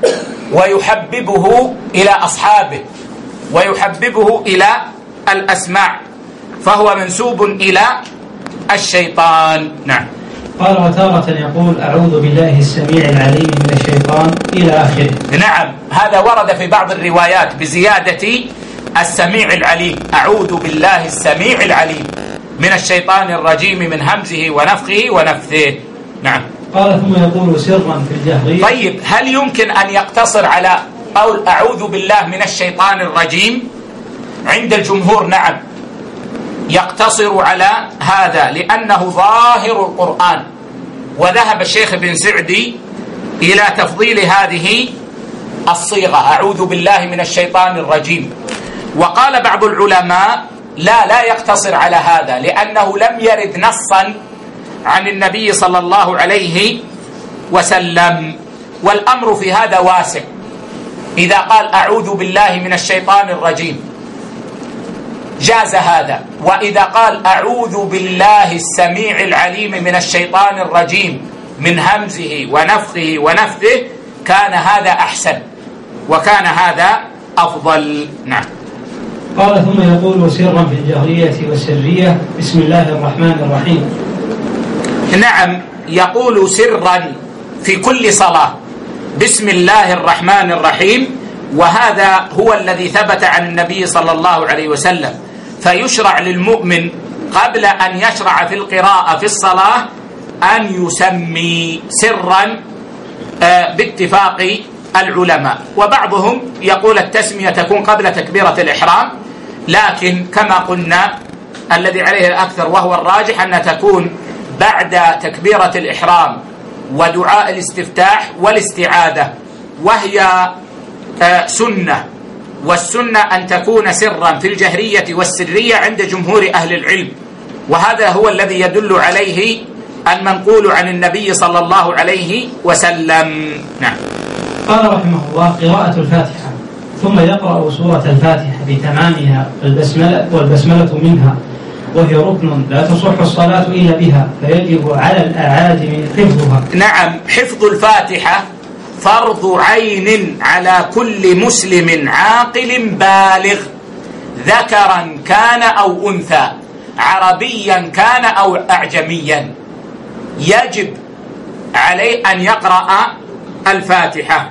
ويحببه إلى أصحابه ويحببه إلى الأسماع، فهو منسوب إلى الشيطان. نعم. قال: وتارة يقول أعوذ بالله السميع العليم من الشيطان إلى آخره. نعم، هذا ورد في بعض الروايات بزيادة السميع العليم، أعوذ بالله السميع العليم من الشيطان الرجيم من همزه ونفخه ونفثه. نعم. قال: ثم يقول سرا في الجهرية. طيب، هل يمكن أن يقتصر على قول أعوذ بالله من الشيطان الرجيم؟ عند الجمهور نعم، يقتصر على هذا لأنه ظاهر القرآن. وذهب الشيخ بن سعدي إلى تفضيل هذه الصيغة أعوذ بالله من الشيطان الرجيم. وقال بعض العلماء لا لا يقتصر على هذا، لأنه لم يرد نصا عن النبي صلى الله عليه وسلم، والأمر في هذا واسع. إذا قال أعوذ بالله من الشيطان الرجيم جاز هذا، وإذا قال أعوذ بالله السميع العليم من الشيطان الرجيم من همزه ونفخه ونفثه كان هذا أحسن وكان هذا أفضل. نعم. قال: ثم يقول سرا في الجهرية والسرية بسم الله الرحمن الرحيم. نعم، يقول سرا في كل صلاة بسم الله الرحمن الرحيم، وهذا هو الذي ثبت عن النبي صلى الله عليه وسلم. فيشرع للمؤمن قبل أن يشرع في القراءة في الصلاة أن يسمي سرا باتفاق العلماء. وبعضهم يقول التسمية تكون قبل تكبيرة الإحرام، لكن كما قلنا الذي عليه الأكثر وهو الراجح أن تكون بعد تكبيرة الإحرام ودعاء الاستفتاح والاستعاذة، وهي سنة، والسنة أن تكون سرا في الجهرية والسرية عند جمهور أهل العلم، وهذا هو الذي يدل عليه المنقول عن النبي صلى الله عليه وسلم. نعم. قال رحمه الله: قراءة الفاتحة ثم يقرأ سورة الفاتحة بتمامها والبسملة, والبسملة منها، وهي ركن لا تصح الصلاة إلا بها، فيجب على الأعاجم حفظها. نعم، حفظ الفاتحة فرض عين على كل مسلم عاقل بالغ، ذكرا كان أو أنثى، عربيا كان أو أعجميا، يجب عليه أن يقرأ الفاتحة.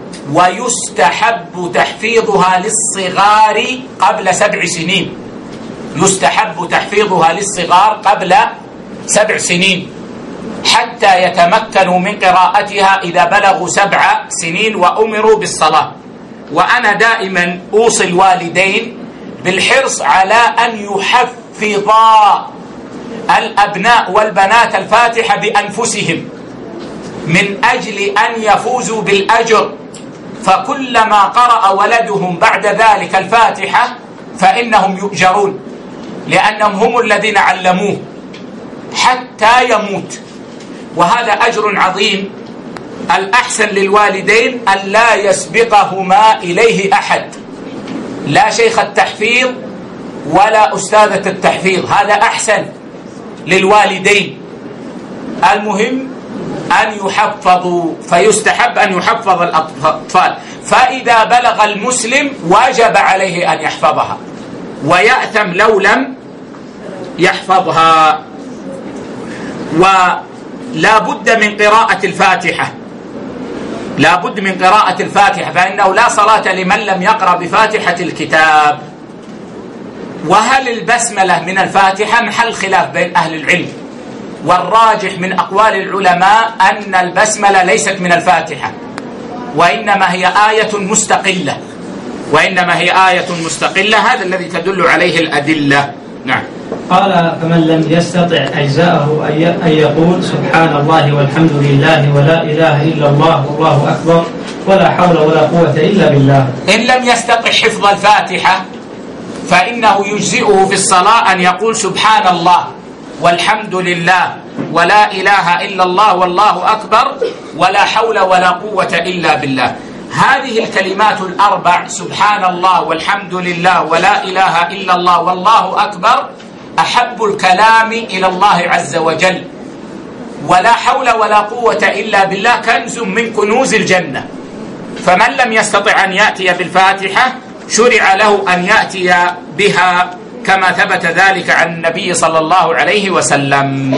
ويستحب تحفيظها للصغار قبل سبع سنين يستحب تحفيظها للصغار قبل سبع سنين حتى يتمكنوا من قراءتها إذا بلغوا سبع سنين وأمروا بالصلاة. وأنا دائما أوصي الوالدين بالحرص على أن يحفظا الأبناء والبنات الفاتحة بأنفسهم من أجل أن يفوزوا بالأجر، فكلما قرأ ولدهم بعد ذلك الفاتحة فإنهم يؤجرون، لأنهم هم الذين علموه حتى يموت، وهذا أجر عظيم. الأحسن للوالدين أن لا يسبقهما إليه أحد، لا شيخ التحفيظ ولا أستاذة التحفيظ، هذا أحسن للوالدين. المهم أن يحفظوا، فيستحب أن يحفظ الأطفال، فإذا بلغ المسلم واجب عليه أن يحفظها، ويأثم لو لم يحفظها. ولا بد من قراءة الفاتحة، لا بد من قراءة الفاتحة، فإنه لا صلاة لمن لم يقرأ بفاتحة الكتاب. وهل البسملة من الفاتحة؟ محل خلاف بين أهل العلم، والراجح من أقوال العلماء أن البسملة ليست من الفاتحة، وإنما هي آية مستقلة، وإنما هي آية مستقلة، هذا الذي تدل عليه الأدلة. نعم. قال: فمن لم يستطع أجزاءه أن يقول سبحان الله والحمد لله ولا إله إلا الله والله أكبر ولا حول ولا قوة إلا بالله. إن لم يستطع حفظ الفاتحة فإنه يجزئه في الصلاة أن يقول سبحان الله والحمد لله ولا إله إلا الله والله أكبر ولا حول ولا قوة إلا بالله. هذه الكلمات الأربع، سبحان الله والحمد لله ولا إله إلا الله والله أكبر، أحب الكلام إلى الله عز وجل. ولا حول ولا قوة إلا بالله كنز من كنوز الجنة، فمن لم يستطع أن يأتي بالفاتحة شرع له أن يأتي بها، كما ثبت ذلك عن النبي صلى الله عليه وسلم.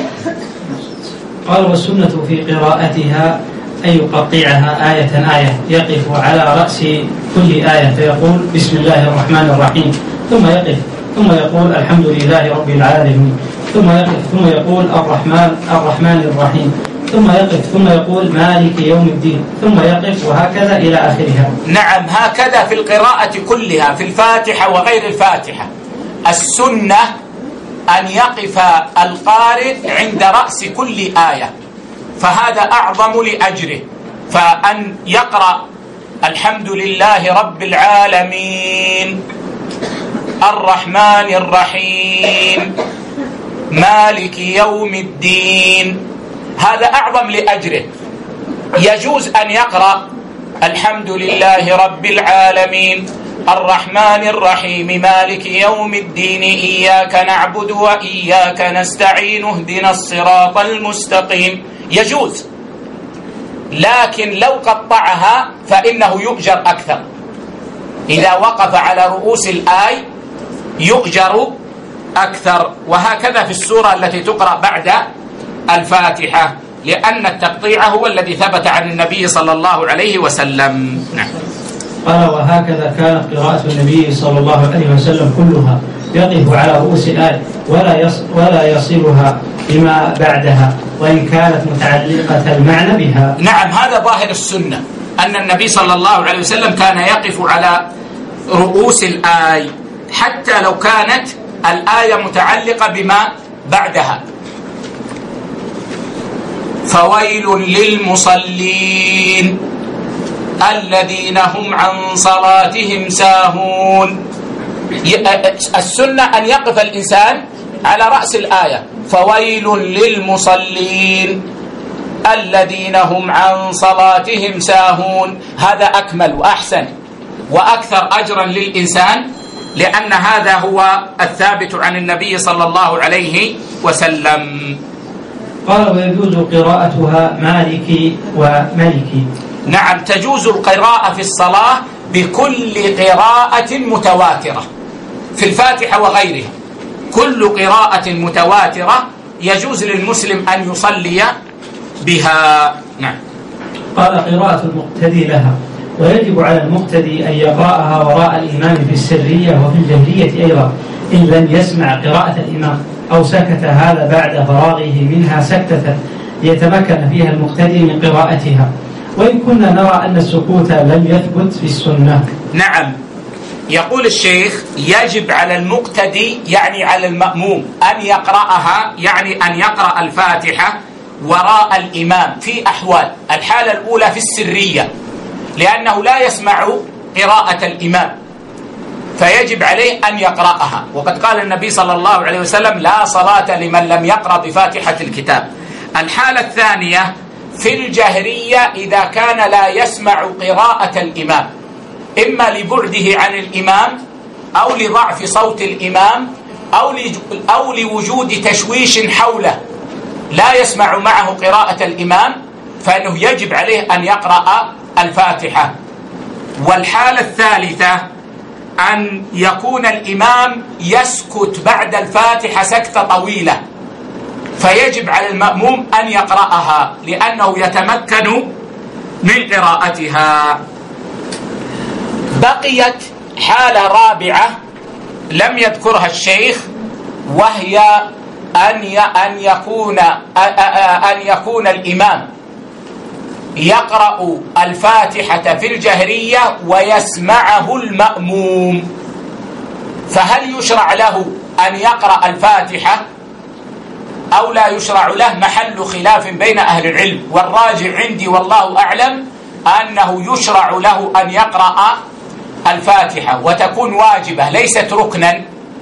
قال: والسنة في قراءتها أن يقطعها آية آية، يقف على رأس كل آية فيقول بسم الله الرحمن الرحيم، ثم يقف ثم يقول الحمد لله رب العالمين، ثم يقف ثم يقول الرحمن الرحمن الرحيم، ثم يقف ثم يقول مالك يوم الدين، ثم يقف، وهكذا إلى آخرها. نعم، هكذا في القراءة كلها، في الفاتحة وغير الفاتحة. السنة أن يقف القارئ عند رأس كل آية، فهذا أعظم لأجره، فأن يقرأ الحمد لله رب العالمين الرحمن الرحيم مالك يوم الدين، هذا أعظم لأجره. يجوز أن يقرأ الحمد لله رب العالمين الرحمن الرحيم مالك يوم الدين إياك نعبد وإياك نستعين اهدنا الصراط المستقيم، يجوز. لكن لو قطعها فإنه يؤجر أكثر، إذا وقف على رؤوس الآي يؤجر أكثر. وهكذا في السورة التي تقرأ بعد الفاتحة، لأن التقطيع هو الذي ثبت عن النبي صلى الله عليه وسلم. نعم. قال: وهكذا كانت قراءة النبي صلى الله عليه وسلم كلها، يقف على رؤوس الآية ولا يص ولا يصلها بما بعدها، وإن كانت متعلقة المعنى بها. نعم، هذا ظاهر السنة، أن النبي صلى الله عليه وسلم كان يقف على رؤوس الآية حتى لو كانت الآية متعلقة بما بعدها. فويل للمصلين الذين هم عن صلاتهم ساهون. السنة أن يقف الإنسان على رأس الآية، فويل للمصلين الذين هم عن صلاتهم ساهون، هذا أكمل وأحسن وأكثر أجرا للإنسان، لأن هذا هو الثابت عن النبي صلى الله عليه وسلم. قال: ويجوز قراءتها مالكي وملكي. نعم، تجوز القراءة في الصلاة بكل قراءة متواترة في الفاتحة وغيرها، كل قراءة متواترة يجوز للمسلم أن يصلي بها. نعم. قال: قراءة المقتدي لها، ويجب على المقتدي أن يقرأها وراء الإمام في السرية وفي الجهرية أيضا، إن لم يسمع قراءة الإمام أو سكت، هذا بعد فراغه منها سكتة ليتمكن فيها المقتدي من قراءتها، وإن كنا نرى أن السكوت لم يثبت في السنة. نعم، يقول الشيخ: يجب على المقتدي يعني على المأموم أن يقرأها، يعني أن يقرأ الفاتحة وراء الإمام في أحوال. الحالة الأولى في السرية، لأنه لا يسمع قراءة الإمام، فيجب عليه أن يقرأها، وقد قال النبي صلى الله عليه وسلم: لا صلاة لمن لم يقرأ بفاتحة الكتاب. الحالة الثانية في الجهرية، إذا كان لا يسمع قراءة الإمام، إما لبعده عن الإمام أو لضعف صوت الإمام أو أو لوجود تشويش حوله لا يسمع معه قراءة الإمام، فإنه يجب عليه أن يقرأ الفاتحة. والحالة الثالثة أن يكون الإمام يسكت بعد الفاتحة سكتة طويلة، فيجب على المأموم أن يقرأها لأنه يتمكن من قراءتها. بقيت حالة رابعة لم يذكرها الشيخ، وهي أن أن يكون أن يكون الإمام يقرأ الفاتحة في الجهرية ويسمعه المأموم. فهل يشرع له أن يقرأ الفاتحة أو لا يشرع له؟ محل خلاف بين أهل العلم، والراجع عندي والله أعلم أنه يشرع له أن يقرأ الفاتحة، وتكون واجبة ليست ركنا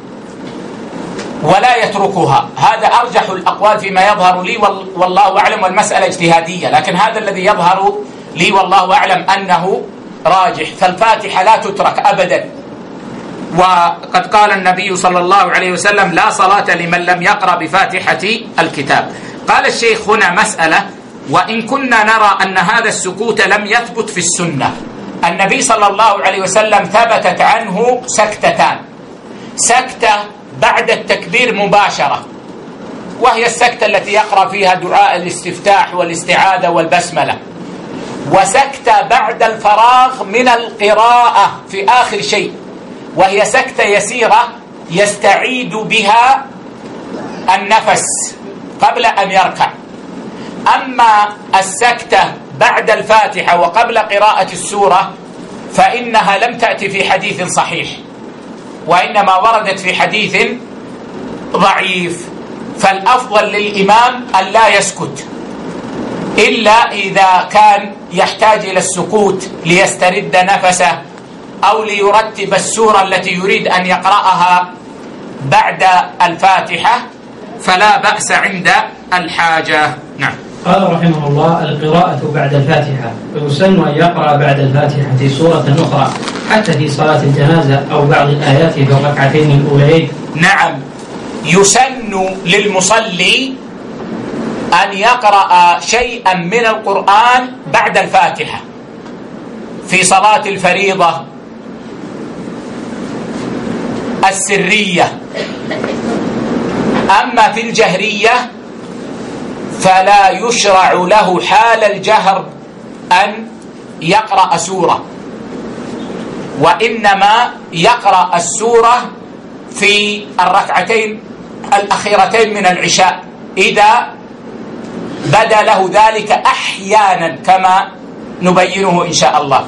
ولا يتركها. هذا أرجح الأقوال فيما يظهر لي والله أعلم، والمسألة اجتهادية، لكن هذا الذي يظهر لي والله أعلم أنه راجح. فالفاتحة لا تترك أبدا، وقد قال النبي صلى الله عليه وسلم: لا صلاة لمن لم يقرأ بفاتحة الكتاب. قال الشيخ هنا مسألة: وإن كنا نرى أن هذا السكوت لم يثبت في السنة. النبي صلى الله عليه وسلم ثبتت عنه سكتتان: سكتة بعد التكبير مباشرة، وهي السكتة التي يقرأ فيها دعاء الاستفتاح والاستعاذة والبسملة، وسكتة بعد الفراغ من القراءة في آخر شيء، وهي سكتة يسيرة يستعيد بها النفس قبل أن يركع. أما السكتة بعد الفاتحة وقبل قراءة السورة فإنها لم تأتي في حديث صحيح، وإنما وردت في حديث ضعيف. فالأفضل للإمام أن لا يسكت إلا إذا كان يحتاج إلى السكوت ليسترد نفسه أو ليرتب السورة التي يريد أن يقرأها بعد الفاتحة، فلا بأس عند الحاجة. نعم. قال رحمه الله: القراءة بعد الفاتحة، ويسن أن يقرأ بعد الفاتحة سورة أخرى حتى في صلاة الجنازة أو بعض الآيات في الركعتين الأوليين. نعم، يسن للمصلي أن يقرأ شيئا من القرآن بعد الفاتحة في صلاة الفريضة السرية. أما في الجهرية فلا يشرع له حال الجهر أن يقرأ سورة، وإنما يقرأ السورة في الركعتين الأخيرتين من العشاء إذا بدا له ذلك أحيانا كما نبينه إن شاء الله.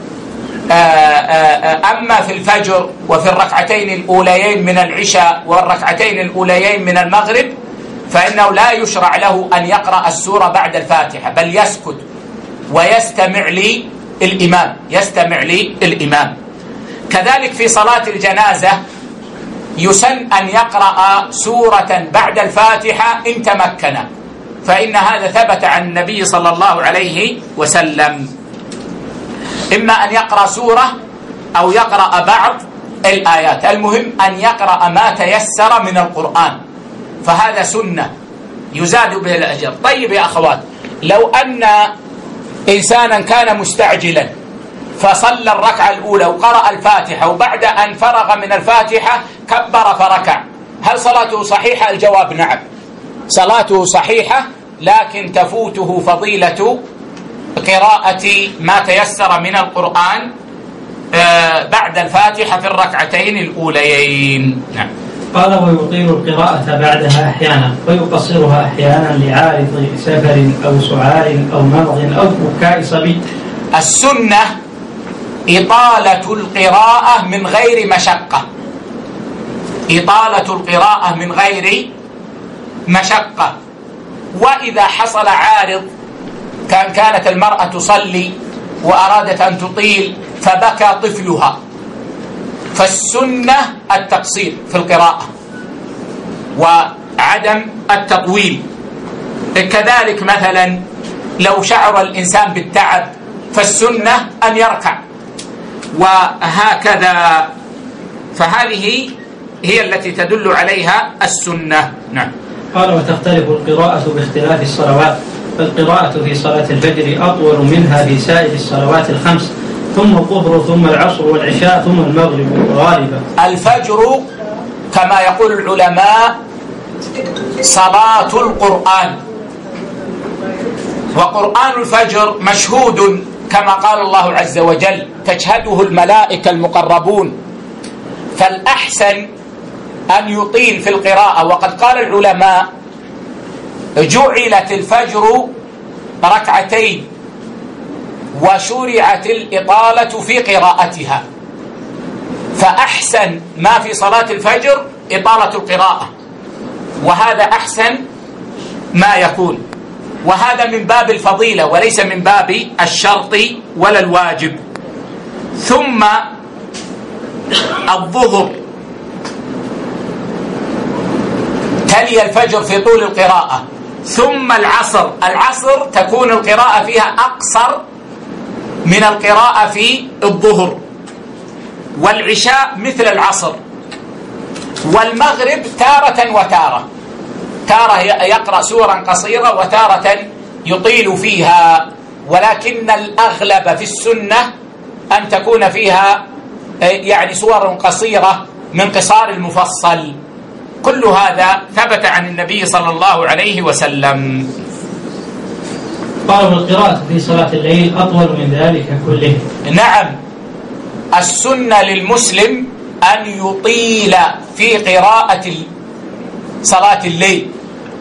أما في الفجر وفي الركعتين الأوليين من العشاء والركعتين الأوليين من المغرب فإنه لا يشرع له أن يقرأ السورة بعد الفاتحة، بل يسكت ويستمع للإمام يستمع للإمام. كذلك في صلاة الجنازة يسن أن يقرأ سورة بعد الفاتحة إن تمكن، فإن هذا ثبت عن النبي صلى الله عليه وسلم، إما أن يقرأ سورة أو يقرأ بعض الآيات، المهم أن يقرأ ما تيسر من القرآن، فهذا سنة يزاد به الأجر. طيب يا أخوات، لو أن إنسانا كان مستعجلا فصلى الركعة الأولى وقرأ الفاتحة وبعد أن فرغ من الفاتحة كبر فركع، هل صلاته صحيحة؟ الجواب نعم، صلاته صحيحة، لكن تفوته فضيلة قراءة ما تيسر من القرآن بعد الفاتحة في الركعتين الأوليين. نعم. قال: ويطيل القراءة بعدها أحيانا ويقصرها أحيانا لعارض سفر أو سعال أو مرض أو بكاء صبي. السنة إطالة القراءة من غير مشقة، إطالة القراءة من غير مشقة. وإذا حصل عارض، كان كانت المرأة تصلي وأرادت أن تطيل فبكى طفلها، فالسنة التقصير في القراءة وعدم التطويل. كذلك مثلا لو شعر الإنسان بالتعب فالسنة أن يركع، وهكذا فهذه هي التي تدل عليها السنة. نعم. قال وتختلف القراءة باختلاف الصلوات، فالقراءة في صلاة الفجر أطول منها في سائر الصلوات الخمس، ثم الظهر ثم العصر والعشاء ثم المغرب غالبا. الفجر كما يقول العلماء صلاة القرآن، وقرآن الفجر مشهود كما قال الله عز وجل تشهده الملائكة المقربون، فالأحسن أن يطيل في القراءة. وقد قال العلماء جعلت الفجر ركعتين وشرعت الإطالة في قراءتها، فأحسن ما في صلاة الفجر إطالة القراءة، وهذا أحسن ما يكون، وهذا من باب الفضيلة وليس من باب الشرط ولا الواجب. ثم الظهر تلي الفجر في طول القراءة، ثم العصر العصر تكون القراءة فيها أقصر من القراءة في الظهر، والعشاء مثل العصر، والمغرب تارة وتارة، تارة يقرأ سورا قصيرة وتارة يطيل فيها، ولكن الأغلب في السنة أن تكون فيها يعني سور قصيرة من قصار المفصل. كل هذا ثبت عن النبي صلى الله عليه وسلم. قال والقراءة في صلاة الليل أطول من ذلك كله. نعم، السنة للمسلم أن يطيل في قراءة صلاة الليل،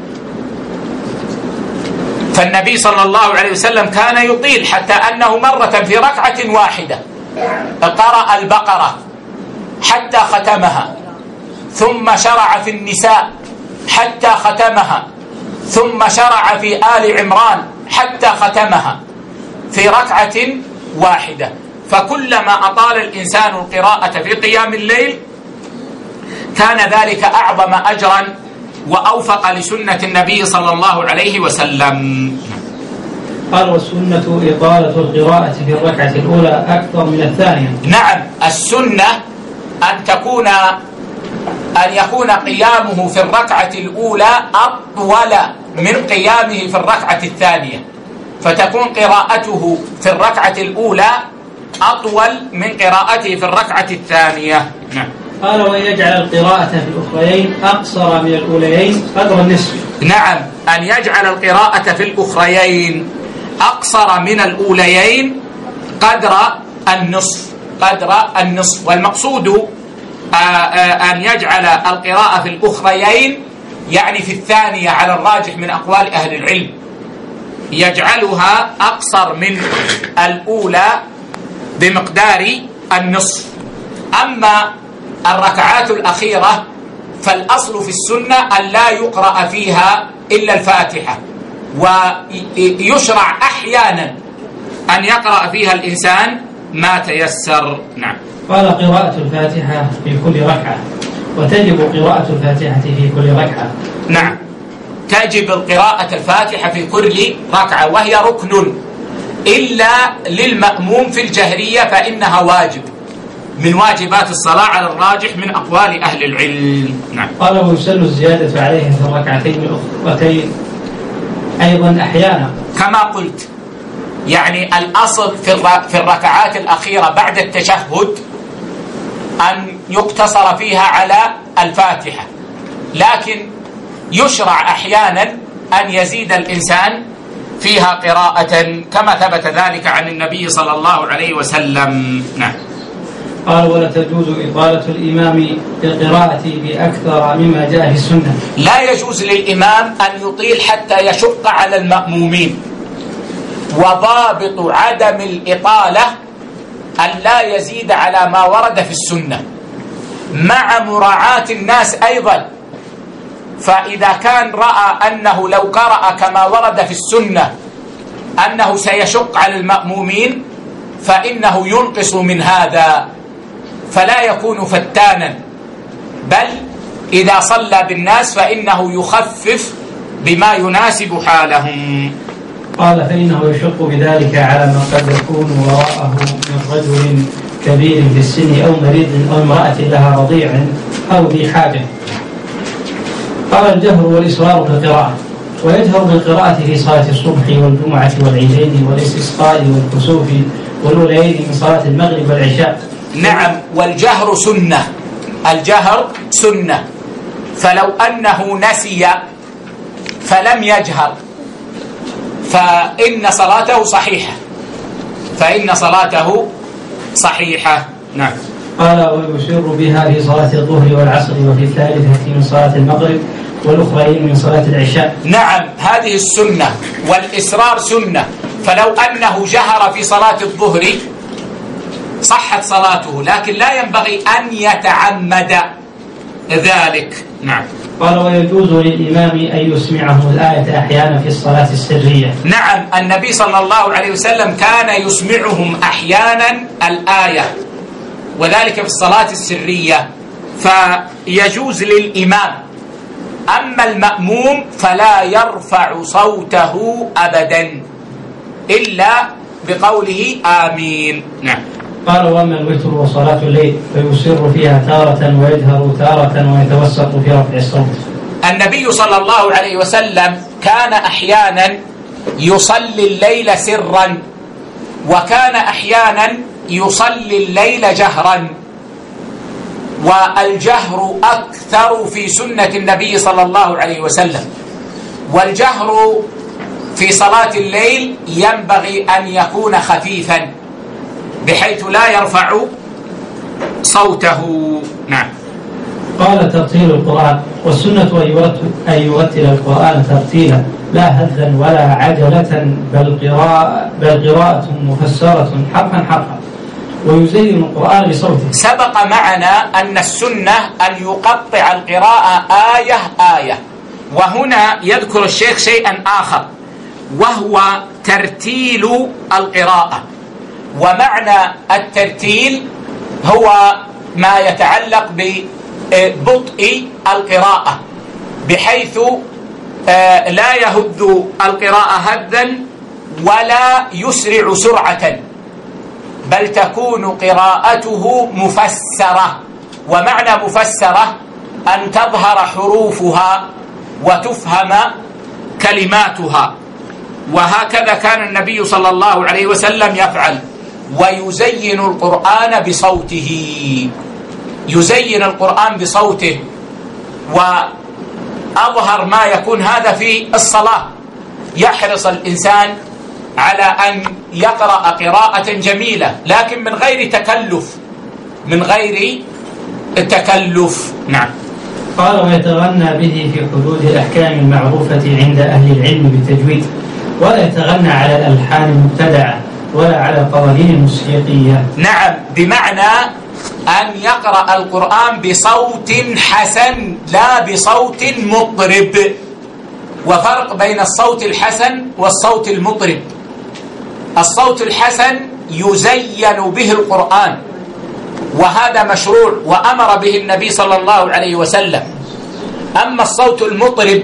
فالنبي صلى الله عليه وسلم كان يطيل حتى أنه مرة في ركعة واحدة قرأ البقرة حتى ختمها، ثم شرع في النساء حتى ختمها، ثم شرع في آل عمران حتى ختمها في ركعة واحدة. فكلما أطال الإنسان القراءة في قيام الليل كان ذلك أعظم أجرا وأوفق لسنة النبي صلى الله عليه وسلم. قال والسنة إطالة القراءة في الركعة الأولى أكثر من الثانية. نعم، السنة أن تكون أن يكون قيامه في الركعة الأولى أطول من قيامه في الركعة الثانية، فتكون قراءته في الركعة الأولى أطول من قراءته في الركعة الثانية. نعم. قال ويجعل القراءة في الأخريين أقصر من الأوليين قدر النصف. نعم، أن يجعل القراءة في الأخريين أقصر من الأوليين قدر النصف قدر النصف والمقصود أن يجعل القراءة في الأخريين يعني في الثانية على الراجح من أقوال أهل العلم، يجعلها أقصر من الأولى بمقدار النصف. أما الركعات الأخيرة فالأصل في السنة أن لا يقرأ فيها إلا الفاتحة، ويشرع أحيانا أن يقرأ فيها الإنسان ما تيسر. نعم. قال قراءة الفاتحة في كل ركعة، وتجب قراءة الفاتحة في كل ركعة. نعم، تجب القراءة الفاتحة في كل ركعة، وهي ركن إلا للمأموم في الجهرية فإنها واجب من واجبات الصلاة على الراجح من أقوال أهل العلم. نعم. قال ويسن الزيادة عليه في الركعتين الأخرتين أيضا أحيانا كما قلت، يعني الأصل في الركعات الأخيرة بعد التشهد أن يقتصر فيها على الفاتحة، لكن يشرع أحيانا أن يزيد الإنسان فيها قراءة كما ثبت ذلك عن النبي صلى الله عليه وسلم. نعم. قال ولا تجوز إطالة الإمام القراءة بأكثر مما جاء في السنة. لا يجوز للإمام أن يطيل حتى يشق على المأمومين، وضابط عدم الإطالة أن لا يزيد على ما ورد في السنة مع مراعاة الناس أيضا. فإذا كان رأى أنه لو قرأ كما ورد في السنة أنه سيشق على المأمومين فإنه ينقص من هذا، فلا يكون فتانا، بل إذا صلى بالناس فإنه يخفف بما يناسب حالهم. قال فإنه يشق بذلك على من قد يكون وراءه من رجل كبير في السن أو مريض أو امرأة لها رضيع أو ذي حاجة. قال الجهر والإصرار في القراءة، ويجهر بالقراءة في صلاة الصبح والجمعة والعيدين والاستسقاء والكسوف والأوليين من صلاة المغرب والعشاء. نعم، والجهر سنة، الجهر سنة، فلو أنه نسي فلم يجهر فإن صلاته صحيحة، فإن صلاته صحيحة. نعم. قال ويسر بها في صلاة الظهر والعصر وفي الثالثة من صلاة المغرب والأخرين من صلاة العشاء. نعم، هذه السنة، والإسرار سنة، فلو أنه جهر في صلاة الظهر صحت صلاته، لكن لا ينبغي أن يتعمد ذلك. نعم. قال ويجوز للإمام أن يسمعه الآية أحيانا في الصلاة السرية. نعم، النبي صلى الله عليه وسلم كان يسمعهم أحيانا الآية، وذلك في الصلاة السرية، فيجوز للإمام. أما المأموم فلا يرفع صوته أبدا إلا بقوله آمين. نعم. قال وأما الوتر وصلاة الليل فيسر فيها تارة ويجهر تارة ويتوسط في رفع الصوت. النبي صلى الله عليه وسلم كان أحيانا يصلي الليل سرا، وكان أحيانا يصلي الليل جهرا، والجهر أكثر في سنة النبي صلى الله عليه وسلم. والجهر في صلاة الليل ينبغي أن يكون خفيفا بحيث لا يرفع صوته. نعم. قال ترتيل القرآن، والسنة أن يرتل القرآن ترتيلا لا هزا ولا عجلة، بل قراءة, بل قراءة مفسرة حرفا حرفا، ويزين القرآن بصوته. سبق معنا أن السنة أن يقطع القراءة آية آية، وهنا يذكر الشيخ شيئا آخر وهو ترتيل القراءة. ومعنى الترتيل هو ما يتعلق ببطء القراءة بحيث لا يهد القراءة هدا ولا يسرع سرعة، بل تكون قراءته مفسرة. ومعنى مفسرة أن تظهر حروفها وتفهم كلماتها، وهكذا كان النبي صلى الله عليه وسلم يفعل. ويزين القرآن بصوته، يزين القرآن بصوته، وأظهر ما يكون هذا في الصلاة. يحرص الإنسان على أن يقرأ قراءة جميلة لكن من غير تكلف، من غير تكلف. نعم. قال ويتغنى به في حدود الأحكام المعروفة عند أهل العلم بالتجويد، ولا يتغنى على الألحان المبتدعة ولا على القوانين الموسيقية. نعم، بمعنى أن يقرأ القرآن بصوت حسن لا بصوت مطرب، وفرق بين الصوت الحسن والصوت المطرب. الصوت الحسن يزين به القرآن، وهذا مشروع وأمر به النبي صلى الله عليه وسلم. أما الصوت المطرب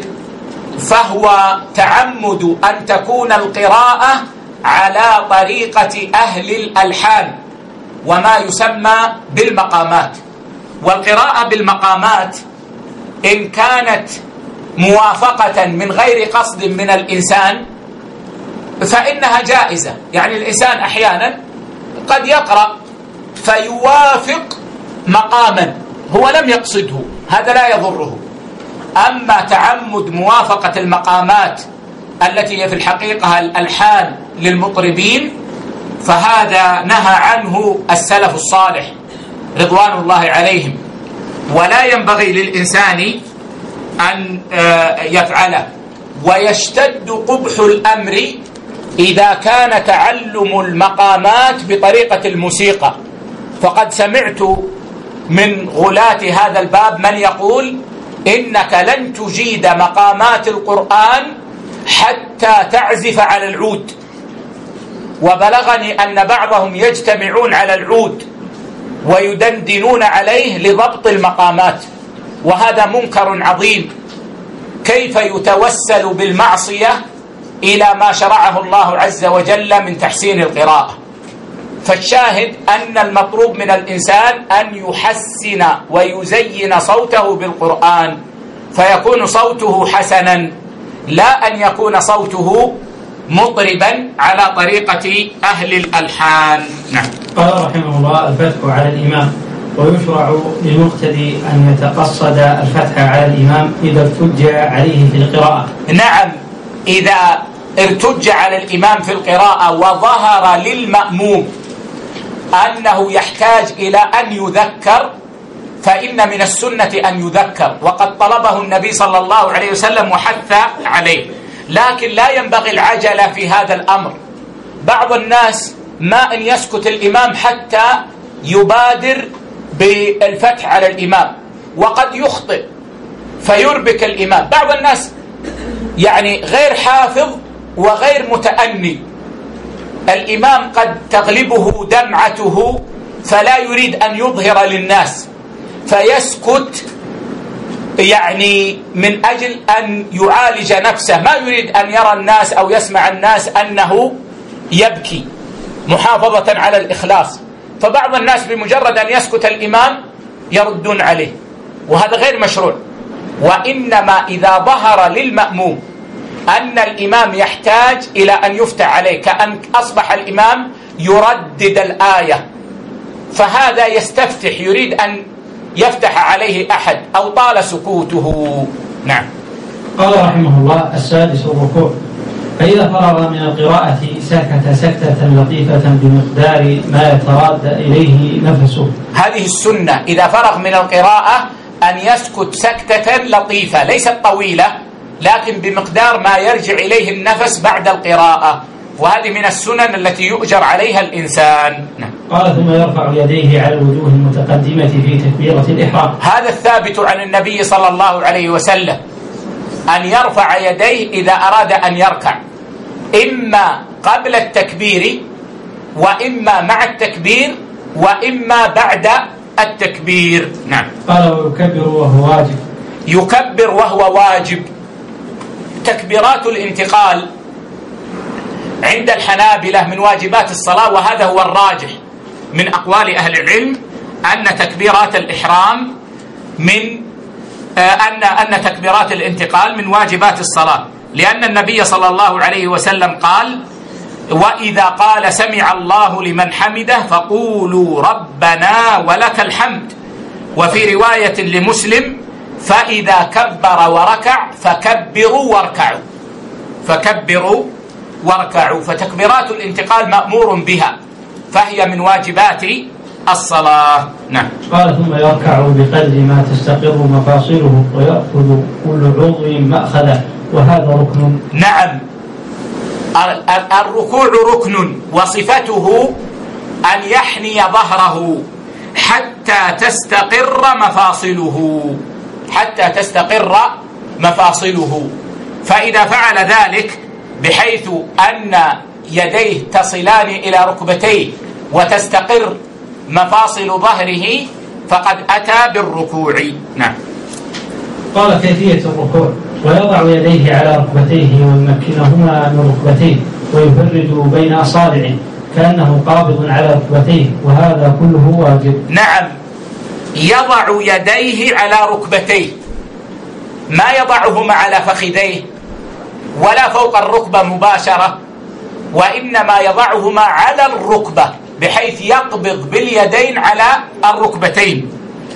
فهو تعمد أن تكون القراءة على طريقة أهل الألحان وما يسمى بالمقامات. والقراءة بالمقامات إن كانت موافقة من غير قصد من الإنسان فإنها جائزة. يعني الإنسان أحيانا قد يقرأ فيوافق مقاما هو لم يقصده، هذا لا يضره. أما تعمد موافقة المقامات التي هي في الحقيقة الألحان للمطربين فهذا نهى عنه السلف الصالح رضوان الله عليهم، ولا ينبغي للإنسان أن يفعله. ويشتد قبح الأمر إذا كان تعلم المقامات بطريقة الموسيقى. فقد سمعت من غلاة هذا الباب من يقول إنك لن تجيد مقامات القرآن حتى تعزف على العود، وبلغني أن بعضهم يجتمعون على العود ويدندنون عليه لضبط المقامات، وهذا منكر عظيم. كيف يتوسل بالمعصية إلى ما شرعه الله عز وجل من تحسين القراءة؟ فالشاهد أن المطلوب من الإنسان أن يحسن ويزين صوته بالقرآن، فيكون صوته حسنا، لا أن يكون صوته مطربا على طريقة أهل الألحان. نعم. قال رحمه الله: الفتح على الإمام، ويشرع للمقتدي أن يتقصد الفتح على الإمام إذا ارتج عليه في القراءة. نعم، إذا ارتج على الإمام في القراءة وظهر للمأموم أنه يحتاج إلى أن يذكر فإن من السنة أن يذكر، وقد طلبه النبي صلى الله عليه وسلم وحث عليه، لكن لا ينبغي العجلة في هذا الأمر. بعض الناس ما أن يسكت الإمام حتى يبادر بالفتح على الإمام، وقد يخطئ فيربك الإمام. بعض الناس يعني غير حافظ وغير متأني، الإمام قد تغلبه دمعته فلا يريد أن يظهر للناس فيسكت، يعني من أجل أن يعالج نفسه، ما يريد أن يرى الناس أو يسمع الناس أنه يبكي، محافظة على الإخلاص. فبعض الناس بمجرد أن يسكت الإمام يردون عليه، وهذا غير مشروع. وإنما إذا ظهر للمأموم أن الإمام يحتاج إلى أن يفتح عليه، كأن أصبح الإمام يردد الآية، فهذا يستفتح، يريد أن يفتح عليه أحد أو طال سكوته. نعم. قال رحمه الله: السادس الركوع، فإذا فرغ من القراءة سكت سكتة لطيفة بمقدار ما يتراد إليه نفسه. هذه السنة، إذا فرغ من القراءة أن يسكت سكتة لطيفة ليست طويلة، لكن بمقدار ما يرجع إليه النفس بعد القراءة، وهذه من السنن التي يؤجر عليها الإنسان. نعم. قال: ثم يرفع يديه على الوجوه المتقدمة في تكبيرة الإحرام. هذا الثابت عن النبي صلى الله عليه وسلم، أن يرفع يديه إذا أراد أن يركع، إما قبل التكبير وإما مع التكبير وإما بعد التكبير. نعم. قال: ويكبر وهو واجب. يكبر وهو واجب. تكبيرات الانتقال عند الحنابلة من واجبات الصلاة، وهذا هو الراجح من أقوال أهل العلم، أن تكبيرات الإحرام من أن أن تكبيرات الانتقال من واجبات الصلاة، لأن النبي صلى الله عليه وسلم قال: وإذا قال سمع الله لمن حمده فقولوا ربنا ولك الحمد. وفي رواية لمسلم: فإذا كبر وركع فكبروا واركعوا، فكبروا واركعوا. فتكبيرات الانتقال مأمور بها، فهي من واجبات الصلاة. نعم. قال: ثم يركع بقدر ما تستقر مفاصله ويأخذ كل عضو مأخذه، وهذا ركن. نعم، الركوع ركن، وصفته أن يحني ظهره حتى تستقر مفاصله، حتى تستقر مفاصله. فإذا فعل ذلك بحيث أن يديه تصلان إلى ركبتيه وتستقر مفاصل ظهره فقد أتى بالركوع. نعم. قال: كيفية الركوع: ويضع يديه على ركبتيه ويمكنهما من ركبتيه ويفرج بين أصابعه كأنه قابض على ركبتيه، وهذا كله واجب. نعم، يضع يديه على ركبتيه، ما يضعهما على فخذيه ولا فوق الركبة مباشرة، وإنما يضعهما على الركبة بحيث يقبض باليدين على الركبتين،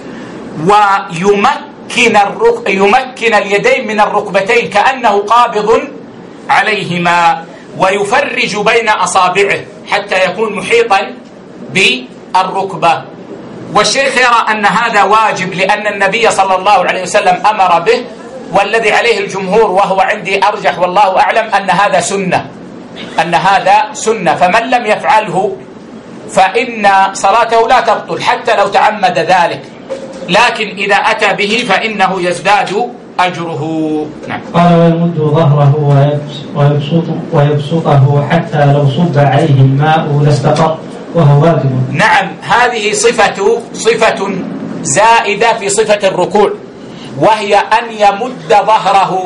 ويمكن الرك... يمكن اليدين من الركبتين كأنه قابض عليهما، ويفرج بين أصابعه حتى يكون محيطا بالركبة. والشيخ يرى أن هذا واجب، لأن النبي صلى الله عليه وسلم أمر به، والذي عليه الجمهور وهو عندي أرجح والله أعلم أن هذا سنة، أن هذا سنة، فمن لم يفعله فإن صلاته لا تبطل حتى لو تعمد ذلك، لكن إذا أتى به فإنه يزداد أجره. نعم. قال: ويمد ظهره ويبسط ويبسطه حتى لو صب عليه الماء لاستقر، وهو واجب. نعم، هذه صفة صفة زائدة في صفة الركوع، وهي أن يمد ظهره،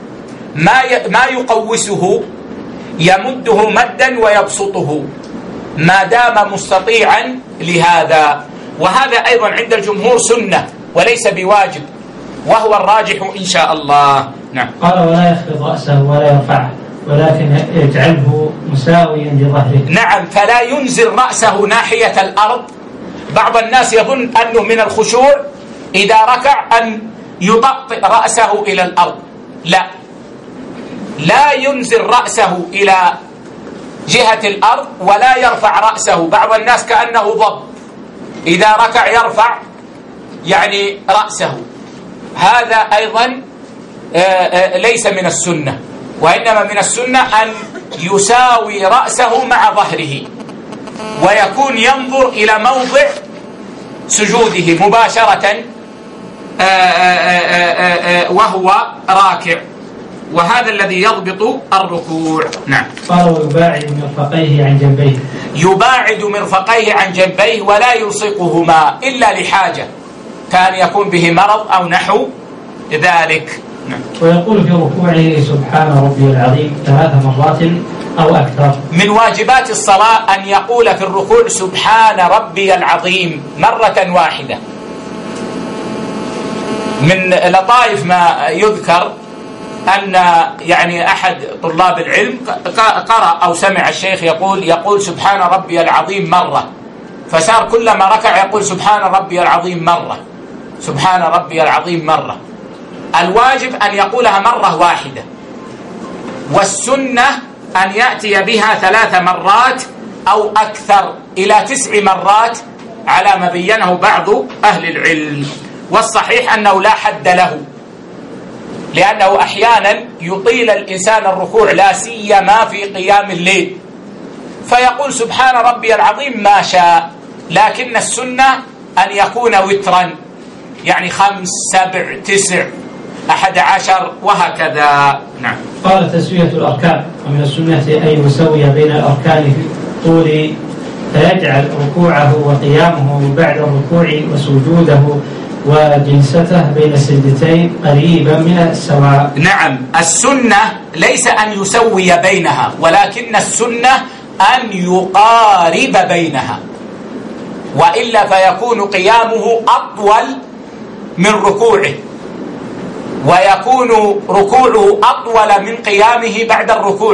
ما ما يقوسه، يمده مدا ويبسطه، ما دام مستطيعا لهذا. وهذا أيضا عند الجمهور سنة وليس بواجب، وهو الراجح إن شاء الله. نعم. قال ولا يخفض رأسه ولا يرفعه ولكن يجعله مساويا لظهره. نعم، فلا ينزل رأسه ناحية الأرض. بعض الناس يظن أنه من الخشوع إذا ركع أن يطأطئ رأسه إلى الأرض. لا، لا ينزل رأسه إلى جهة الأرض ولا يرفع رأسه. بعض الناس كأنه ضب، إذا ركع يرفع يعني رأسه. هذا أيضا ليس من السنة، وإنما من السنة أن يساوي رأسه مع ظهره ويكون ينظر إلى موضع سجوده مباشرة وهو راكع، وهذا الذي يضبط الركوع. نعم. قال ويباعد مرفقيه عن جنبيه. يباعد مرفقيه عن جنبيه ولا يلصقهما إلا لحاجة، كان يكون به مرض أو نحو ذلك. نعم. ويقول في ركوعه سبحان ربي العظيم ثلاث مرات أو أكثر. من واجبات الصلاة أن يقول في الركوع سبحان ربي العظيم مرة واحدة. من لطائف ما يذكر أن يعني أحد طلاب العلم قرأ أو سمع الشيخ يقول يقول سبحان ربي العظيم مرة، فصار كلما ركع يقول سبحان ربي العظيم مرة، سبحان ربي العظيم مرة. الواجب أن يقولها مرة واحدة، والسنة أن يأتي بها ثلاث مرات أو أكثر إلى تسع مرات على ما بينه بعض أهل العلم. والصحيح أنه لا حد له، لأنه أحيانا يطيل الإنسان الركوع لا سيما في قيام الليل، فيقول سبحان ربي العظيم ما شاء، لكن السنة أن يكون وترا، يعني خمس سبع تسع أحد عشر وهكذا. نعم. قال تسوية الأركان، ومن السنة أن يسوي بين الأركان في طول، فيجعل ركوعه وقيامه بعد الركوع وسجوده وجلسته بين السجدتين قريبا من السواء. نعم، السنة ليس أن يسوي بينها، ولكن السنة أن يقارب بينها، وإلا فيكون قيامه أطول من ركوعه، ويكون ركوعه أطول من قيامه بعد الركوع.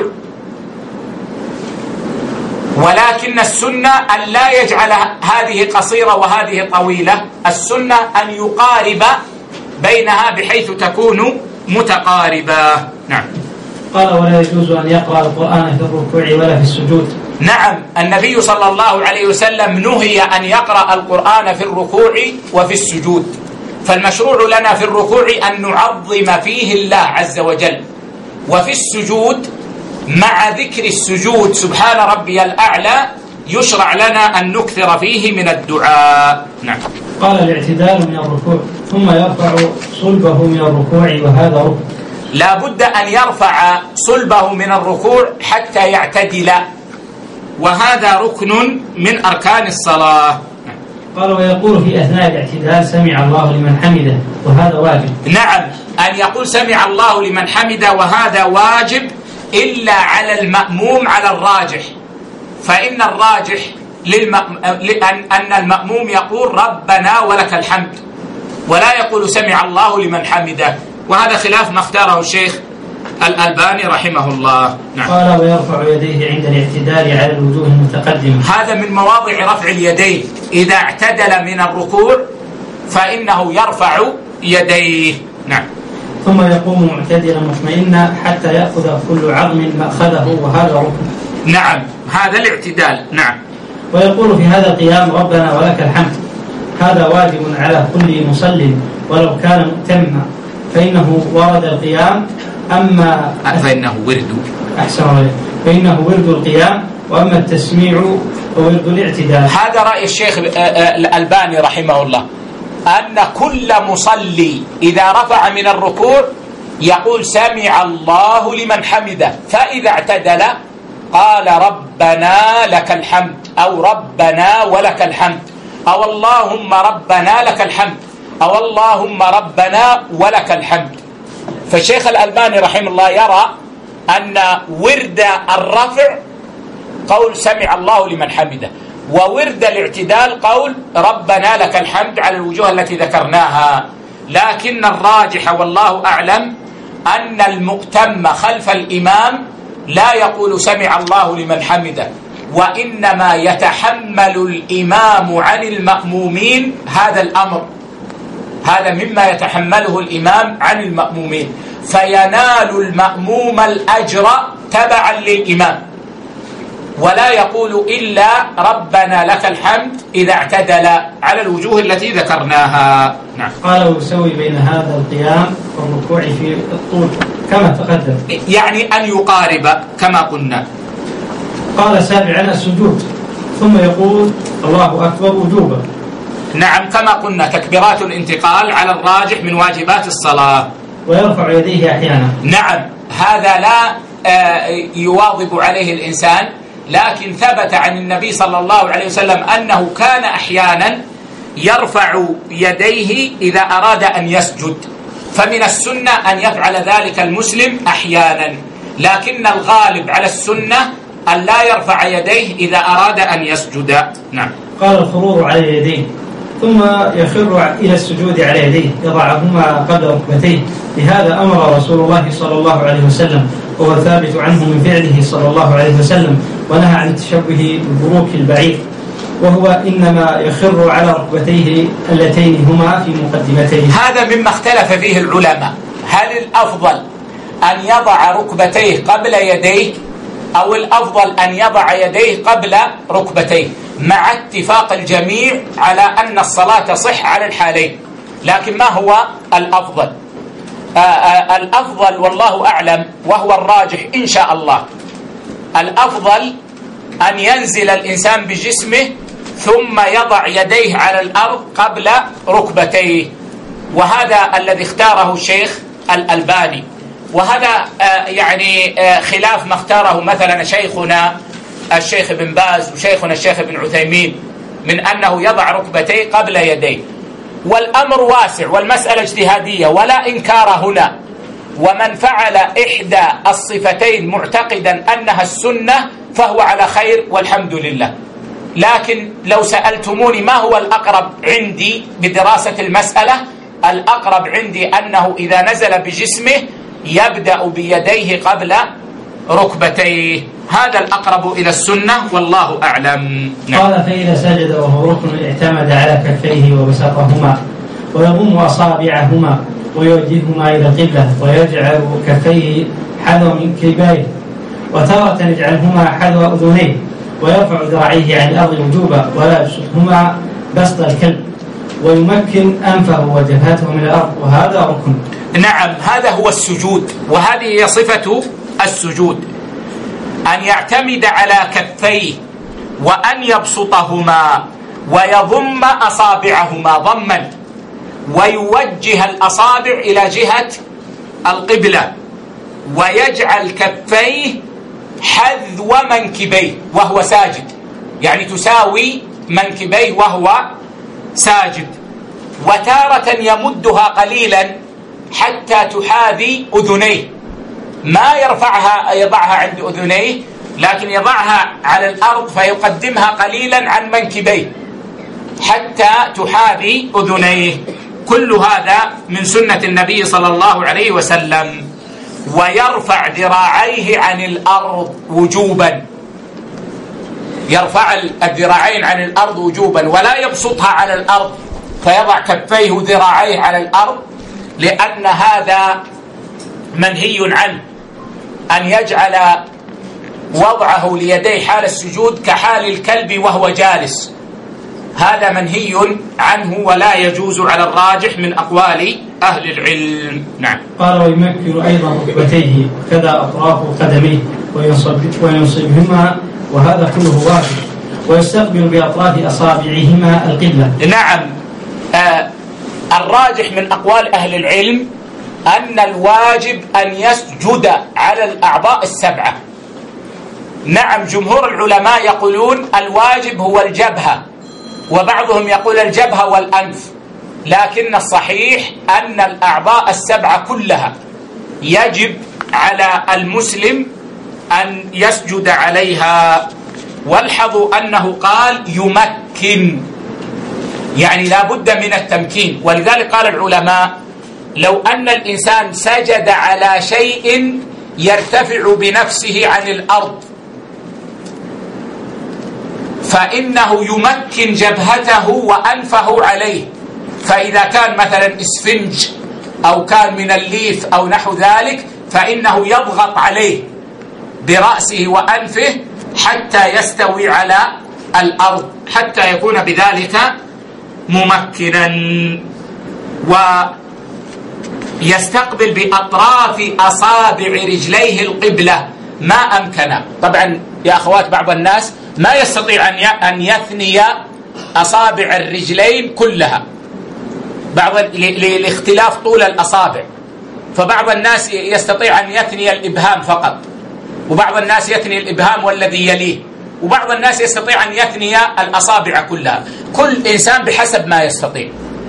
ولكن السنة أن لا يجعل هذه قصيرة وهذه طويلة، السنة أن يقارب بينها بحيث تكون متقاربة. نعم. قال ولا يجوز أن يقرأ القرآن في الركوع ولا في السجود. نعم، النبي صلى الله عليه وسلم نهي أن يقرأ القرآن في الركوع وفي السجود، فالمشروع لنا في الركوع أن نعظم فيه الله عز وجل، وفي السجود مع ذكر السجود سبحان ربي الأعلى يشرع لنا أن نكثر فيه من الدعاء. نعم. قال الاعتدال من الركوع، ثم يرفع صلبه من الركوع وهذا ركن. لا بد أن يرفع صلبه من الركوع حتى يعتدل، وهذا ركن من أركان الصلاة. قال ويقول في أثناء الاعتدال سمع الله لمن حمده وهذا واجب. نعم، أن يقول سمع الله لمن حمده وهذا واجب، إلا على المأموم على الراجح، فإن الراجح للمأم... أن المأموم يقول ربنا ولك الحمد، ولا يقول سمع الله لمن حمده، وهذا خلاف ما اختاره الشيخ الألباني رحمه الله. نعم. قال ويرفع يديه عند الاعتدال على الوجوه المتقدمة. هذا من مواضع رفع اليدين، إذا اعتدل من الركوع فإنه يرفع يديه. نعم. ثم يقوم معتدلا مطمئنا حتى يأخذ كل عظم مأخذه وهذا ركن. نعم، هذا الاعتدال. نعم. ويقول في هذا القيام ربنا ولك الحمد، هذا واجب على كل مصل ولو كان مؤتما، فإنه ورد القيام، أما فإنه ورد أحسن عليه فإنه ورد القيام، وأما التسميع وورد الاعتدال. هذا رأي الشيخ الألباني رحمه الله، أن كل مصلي إذا رفع من الركوع يقول سمع الله لمن حمده، فإذا اعتدل قال ربنا لك الحمد، أو ربنا ولك الحمد، أو اللهم ربنا لك الحمد، أو اللهم ربنا ولك الحمد. فالشيخ الألباني رحمه الله يرى أن ورد الرفع قول سمع الله لمن حمده، وورد الاعتدال قول ربنا لك الحمد على الوجوه التي ذكرناها. لكن الراجح والله أعلم أن المؤتم خلف الإمام لا يقول سمع الله لمن حمده، وإنما يتحمل الإمام عن المأمومين هذا الأمر، هذا مما يتحمله الإمام عن المأمومين، فينال المأموم الأجر تبعا للإمام، ولا يقول إلا ربنا لك الحمد إذا اعتدل على الوجوه التي ذكرناها. نعم. قال ويسوي بين هذا القيام والركوع في الطول كما تقدم، يعني أن يقارب كما قلنا. قال سابعا السجود، ثم يقول الله أكبر وجوبا. نعم كما قلنا تكبيرات الانتقال على الراجح من واجبات الصلاة. ويرفع يديه أحيانا. نعم هذا لا يواظب عليه الإنسان، لكن ثبت عن النبي صلى الله عليه وسلم أنه كان أحيانا يرفع يديه إذا أراد أن يسجد، فمن السنة أن يفعل ذلك المسلم أحيانا، لكن الغالب على السنة أن لا يرفع يديه إذا أراد أن يسجد. نعم. قال الخروج على اليدين، ثم يخر إلى السجود على يديه يضعهما قبل ركبتيه، لهذا أمر رسول الله صلى الله عليه وسلم، وهو ثابت عنه من فعله صلى الله عليه وسلم، ونهى عن التشبه ببروك البعير، وهو إنما يخر على ركبتيه اللتين هما في مقدمتيه. هذا مما اختلف فيه العلماء، هل الأفضل أن يضع ركبتيه قبل يديه أو الأفضل أن يضع يديه قبل ركبتيه، مع اتفاق الجميع على أن الصلاة تصح على الحالين، لكن ما هو الأفضل؟ آآ آآ الأفضل والله أعلم وهو الراجح إن شاء الله، الأفضل أن ينزل الإنسان بجسمه ثم يضع يديه على الأرض قبل ركبتيه، وهذا الذي اختاره الشيخ الألباني، وهذا يعني خلاف ما اختاره مثلا شيخنا الشيخ ابن باز وشيخنا الشيخ ابن عثيمين من أنه يضع ركبتيه قبل يديه، والأمر واسع والمسألة اجتهادية ولا إنكار هنا، ومن فعل إحدى الصفتين معتقدا أنها السنة فهو على خير والحمد لله. لكن لو سألتموني ما هو الأقرب عندي بدراسة المسألة، الأقرب عندي أنه إذا نزل بجسمه يبدأ بيديه قبل ركبتيه، هذا الأقرب إلى السنة والله أعلم. نعم. قال فإذا سجد وهو ركن اعتمد على كفيه وبسطهما ويضم أصابعهما ويوجههما إلى القبلة ويجعل كفيه حذو من كبايه، وتارة يجعلهما حذو أذنيه، ويرفع ذراعيه عن الأرض وجوبا ولا يبسطهما بسط الكلب، ويمكن أنفه وجبهته من الأرض، وهذا ركن. نعم هذا هو السجود، وهذه هي صفة السجود، أن يعتمد على كفيه وأن يبسطهما ويضم أصابعهما ضما، ويوجه الأصابع إلى جهة القبلة، ويجعل كفيه حذو منكبيه وهو ساجد، يعني تساوي منكبيه وهو ساجد، وتارة يمدها قليلا حتى تحاذي أذنيه، ما يرفعها يضعها عند أذنيه، لكن يضعها على الأرض فيقدمها قليلا عن منكبيه حتى تحاذي أذنيه. كل هذا من سنة النبي صلى الله عليه وسلم. ويرفع ذراعيه عن الأرض وجوبا، يرفع الذراعين عن الأرض وجوبا، ولا يبسطها على الأرض فيضع كفيه ذراعيه على الأرض، لأن هذا منهي عنه، أن يجعل وضعه ليديه حال السجود كحال الكلب وهو جالس، هذا منهي عنه ولا يجوز على الراجح من أقوال أهل العلم. نعم. قال ويمكن أيضا ركبتيه كذا أطراف قدميه وينصبهما، وهذا كله واجب، ويستقبل بأطراف أصابعهما القبلة. نعم آه الراجح من أقوال أهل العلم أن الواجب أن يسجد على الأعضاء السبعة. نعم جمهور العلماء يقولون الواجب هو الجبهة، وبعضهم يقول الجبهة والأنف، لكن الصحيح أن الأعضاء السبعة كلها يجب على المسلم أن يسجد عليها. والحظوا أنه قال يمكن، يعني لا بد من التمكين. ولذلك قال العلماء لو أن الإنسان سجد على شيء يرتفع بنفسه عن الأرض فإنه يمكن جبهته وأنفه عليه، فإذا كان مثلا إسفنج أو كان من الليف أو نحو ذلك فإنه يضغط عليه برأسه وأنفه حتى يستوي على الأرض حتى يكون بذلك ممكنا، ويستقبل بأطراف أصابع رجليه القبلة ما أمكن. طبعا يا أخوات بعض الناس ما يستطيع أن يثني أصابع الرجلين كلها بعض لاختلاف طول الأصابع، فبعض الناس يستطيع أن يثني الإبهام فقط، وبعض الناس يثني الإبهام والذي يليه، وبعض الناس يستطيع أن يثني الأصابع كلها. كل إنسان بحسب ما يستطيع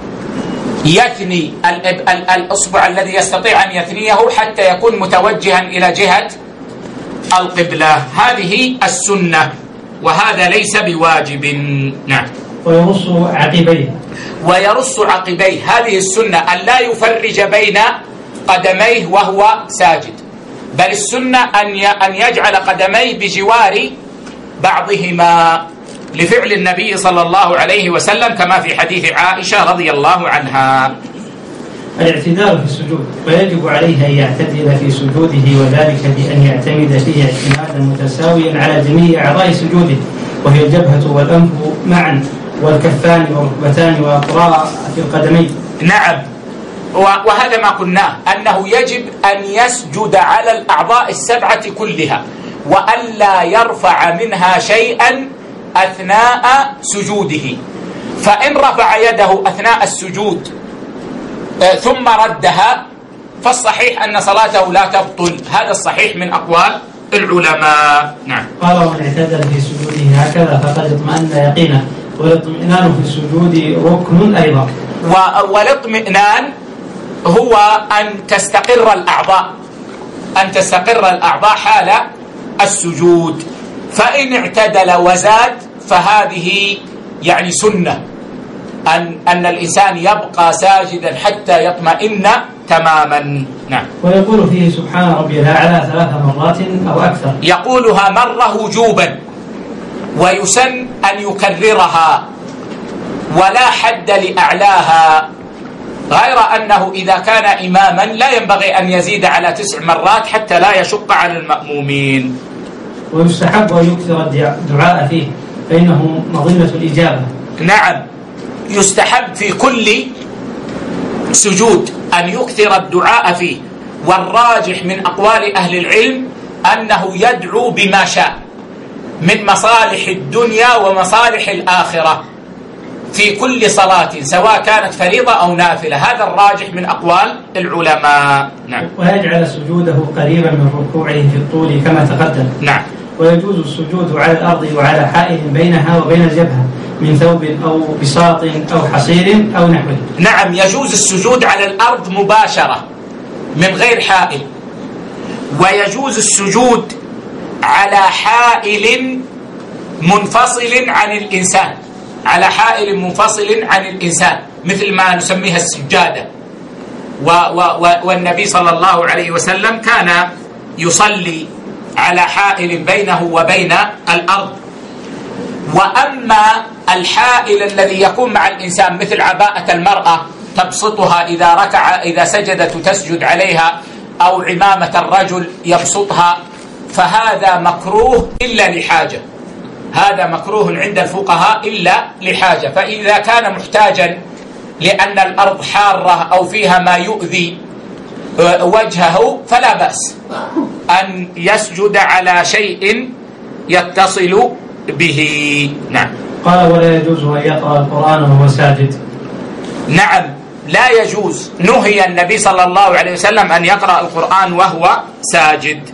يثني الأصبع الذي يستطيع أن يثنيه حتى يكون متوجها إلى جهة القبلة. هذه السنة وهذا ليس بواجب. نعم. ويرص عقبيه ويرص عقبيه، هذه السنة أن لا يفرج بين قدميه وهو ساجد، بل السنة أن يجعل قدميه بجوار بعضهما لفعل النبي صلى الله عليه وسلم كما في حديث عائشة رضي الله عنها. الاعتدال في السجود، ويجب عليه أن يعتدل في سجوده، وذلك بأن يعتمد فيه اعتمادا متساويا على جميع أعضاء سجوده، وهي الجبهة والأنف معا والكفان والركبتان وأطراف القدمين. نعم، وهذا ما قلناه أنه يجب أن يسجد على الأعضاء السبعة كلها وألا يرفع منها شيئا أثناء سجوده، فإن رفع يده أثناء السجود ثم ردها فالصحيح أن صلاته لا تبطل، هذا الصحيح من أقوال العلماء. نعم. قال ومن اعتدل في سجوده هكذا فقد اطمأن يقينا، والاطمئنان في السجود ركن أيضا. والاطمئنان هو أن تستقر الأعضاء أن تستقر الأعضاء حال السجود، فإن اعتدل وزاد فهذه يعني سنة أن أن الإنسان يبقى ساجدا حتى يطمئن تماما. نعم. ويقول فيه سبحان ربي الأعلى ثلاث مرات أو أكثر، يقولها مرة وجوبا، ويسن أن يكررها ولا حد لأعلاها، غير أنه إذا كان إماما لا ينبغي أن يزيد على تسع مرات حتى لا يشق على المأمومين. ويستحب أن يكثر الدعاء فيه فإنه مظنة الإجابة. نعم، يستحب في كل سجود أن يكثر الدعاء فيه، والراجح من أقوال أهل العلم أنه يدعو بما شاء من مصالح الدنيا ومصالح الآخرة في كل صلاة سواء كانت فريضة أو نافلة، هذا الراجح من أقوال العلماء. نعم. ويجعل سجوده قريبا من ركوعه في الطول كما تقدم. نعم. ويجوز السجود على الأرض وعلى حائل بينها وبين الجبهة من ثوب أو بساط أو حصير أو نحوه. نعم، يجوز السجود على الأرض مباشرة من غير حائل، ويجوز السجود على حائل منفصل عن الإنسان على حائل منفصل عن الإنسان مثل ما نسميها السجادة، و و والنبي صلى الله عليه وسلم كان يصلي على حائل بينه وبين الأرض. وأما الحائل الذي يكون مع الإنسان مثل عباءة المرأة تبسطها إذا ركع إذا سجدت تسجد عليها، أو عمامة الرجل يبسطها، فهذا مكروه إلا لحاجة، هذا مكروه عند الفقهاء إلا لحاجة. فإذا كان محتاجا لأن الأرض حارة أو فيها ما يؤذي وجهه فلا بأس أن يسجد على شيء يتصل به. نعم. قال ولا يجوز أن يقرأ القرآن وهو ساجد. نعم، لا يجوز، نهي النبي صلى الله عليه وسلم أن يقرأ القرآن وهو ساجد.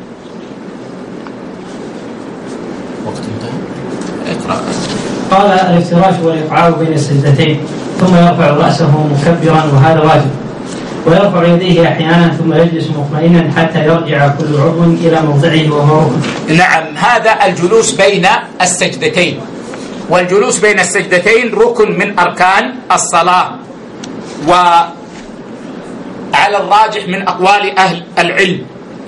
وقت انتهى. اقرأ. قال الافتراش والإقعاء بين السجدتين ثم يرفع رأسه مكبرا وهذا واجب. ويرفع يديه أحيانا ثم يجلس مطمئنا حتى يرجع كل عضو إلى موضعه وهو ركن. نعم، هذا الجلوس بين السجدتين، والجلوس بين السجدتين ركن من أركان الصلاة، وعلى الراجح من أقوال أهل العلم،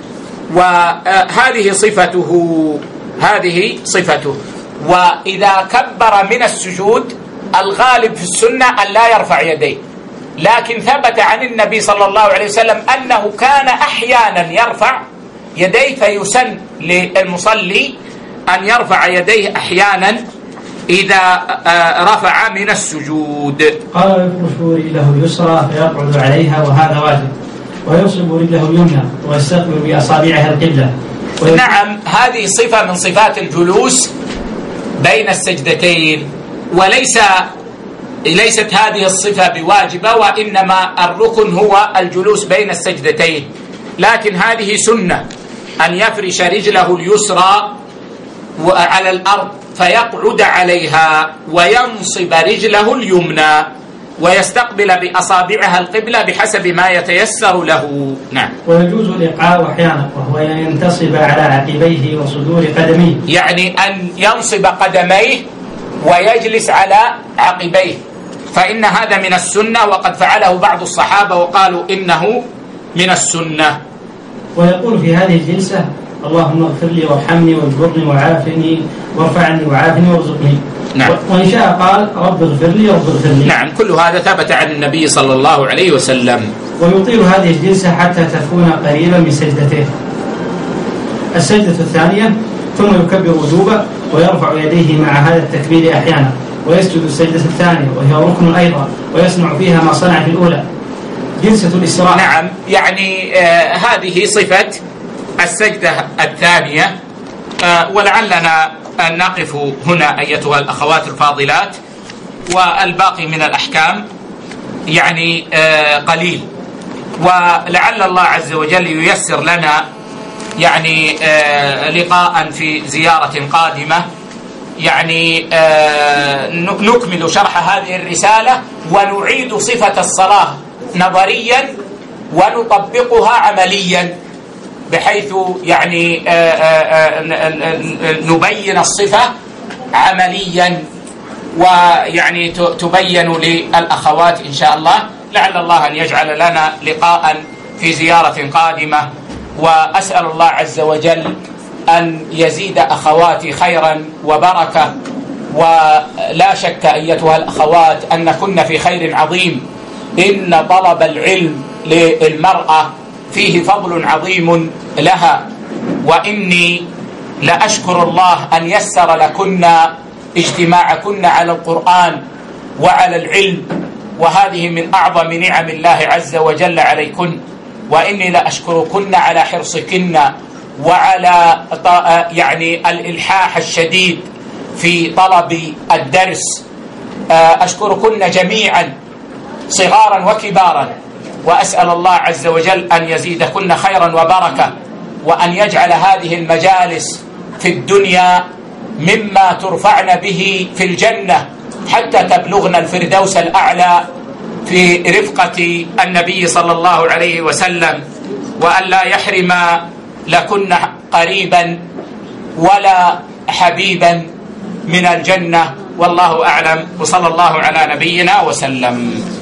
وهذه صفته هذه صفته وإذا كبر من السجود الغالب في السنة أن لا يرفع يديه، لكن ثبت عن النبي صلى الله عليه وسلم أنه كان أحيانا يرفع يديه، فيسن للمصلي أن يرفع يديه أحيانا إذا رفع من السجود. قال ويفرش رجله اليسرى فيقعد عليها وهذا واجب، وينصب رجله اليمنى ويستقبل بأصابعها القبلة. نعم، هذه صفة من صفات الجلوس بين السجدتين، وليس ليست هذه الصفة بواجبة، وإنما الركن هو الجلوس بين السجدتين، لكن هذه سنة أن يفرش رجله اليسرى على الأرض فيقعد عليها، وينصب رجله اليمنى ويستقبل بأصابعها القبلة بحسب ما يتيسر له. نعم. ويجوز الإيقاع أحيانا، وهو أن ينتصب على عقبيه وصدور قدميه، يعني أن ينصب قدميه ويجلس على عقبيه، فإن هذا من السنة، وقد فعله بعض الصحابة وقالوا إنه من السنة. ويقول في هذه الجلسة اللهم اغفر لي وارحمني واجبرني وعافني وارفعني وعافني وارزقني. نعم. وإن شاء قال رب اغفر لي رب اغفر لي. نعم، كل هذا ثبت عن النبي صلى الله عليه وسلم. ويطيل هذه الجلسة حتى تكون قريبا من سجدتين. السجدة الثانية ثم يكبر وجوبا ويرفع يديه مع هذا التكبير أحيانا، ويسجد السجدة الثانية وهي ركن أيضا، ويصنع فيها ما صنع في الأولى جلسة الاستراحة. نعم، يعني آه هذه صفة السجدة الثانية. آه ولعلنا أن نقف هنا أيتها الأخوات الفاضلات، والباقي من الأحكام يعني آه قليل، ولعل الله عز وجل ييسر لنا يعني آه لقاء في زيارة قادمة، يعني آه نكمل شرح هذه الرسالة ونعيد صفة الصلاة نظريا ونطبقها عمليا، بحيث يعني آآ آآ نبين الصفة عمليا، ويعني تبين للأخوات إن شاء الله. لعل الله أن يجعل لنا لقاء في زيارة قادمة، وأسأل الله عز وجل أن يزيد أخواتي خيرا وبركة. ولا شك أيتها الأخوات أن كنا في خير عظيم، إن طلب العلم للمرأة فيه فضل عظيم لها، وإني لأشكر الله أن يسر لكن اجتماعكن على القرآن وعلى العلم، وهذه من أعظم نعم الله عز وجل عليكن، وإني لأشكركن على حرصكن وعلى يعني الإلحاح الشديد في طلب الدرس. أشكركن جميعا صغارا وكبارا، وأسأل الله عز وجل أن يزيدكن خيرا وبركة، وأن يجعل هذه المجالس في الدنيا مما ترفعن به في الجنة حتى تبلغن الفردوس الأعلى في رفقة النبي صلى الله عليه وسلم، وأن لا يحرم لكن قريبا ولا حبيبا من الجنة. والله أعلم، وصلى الله على نبينا وسلم.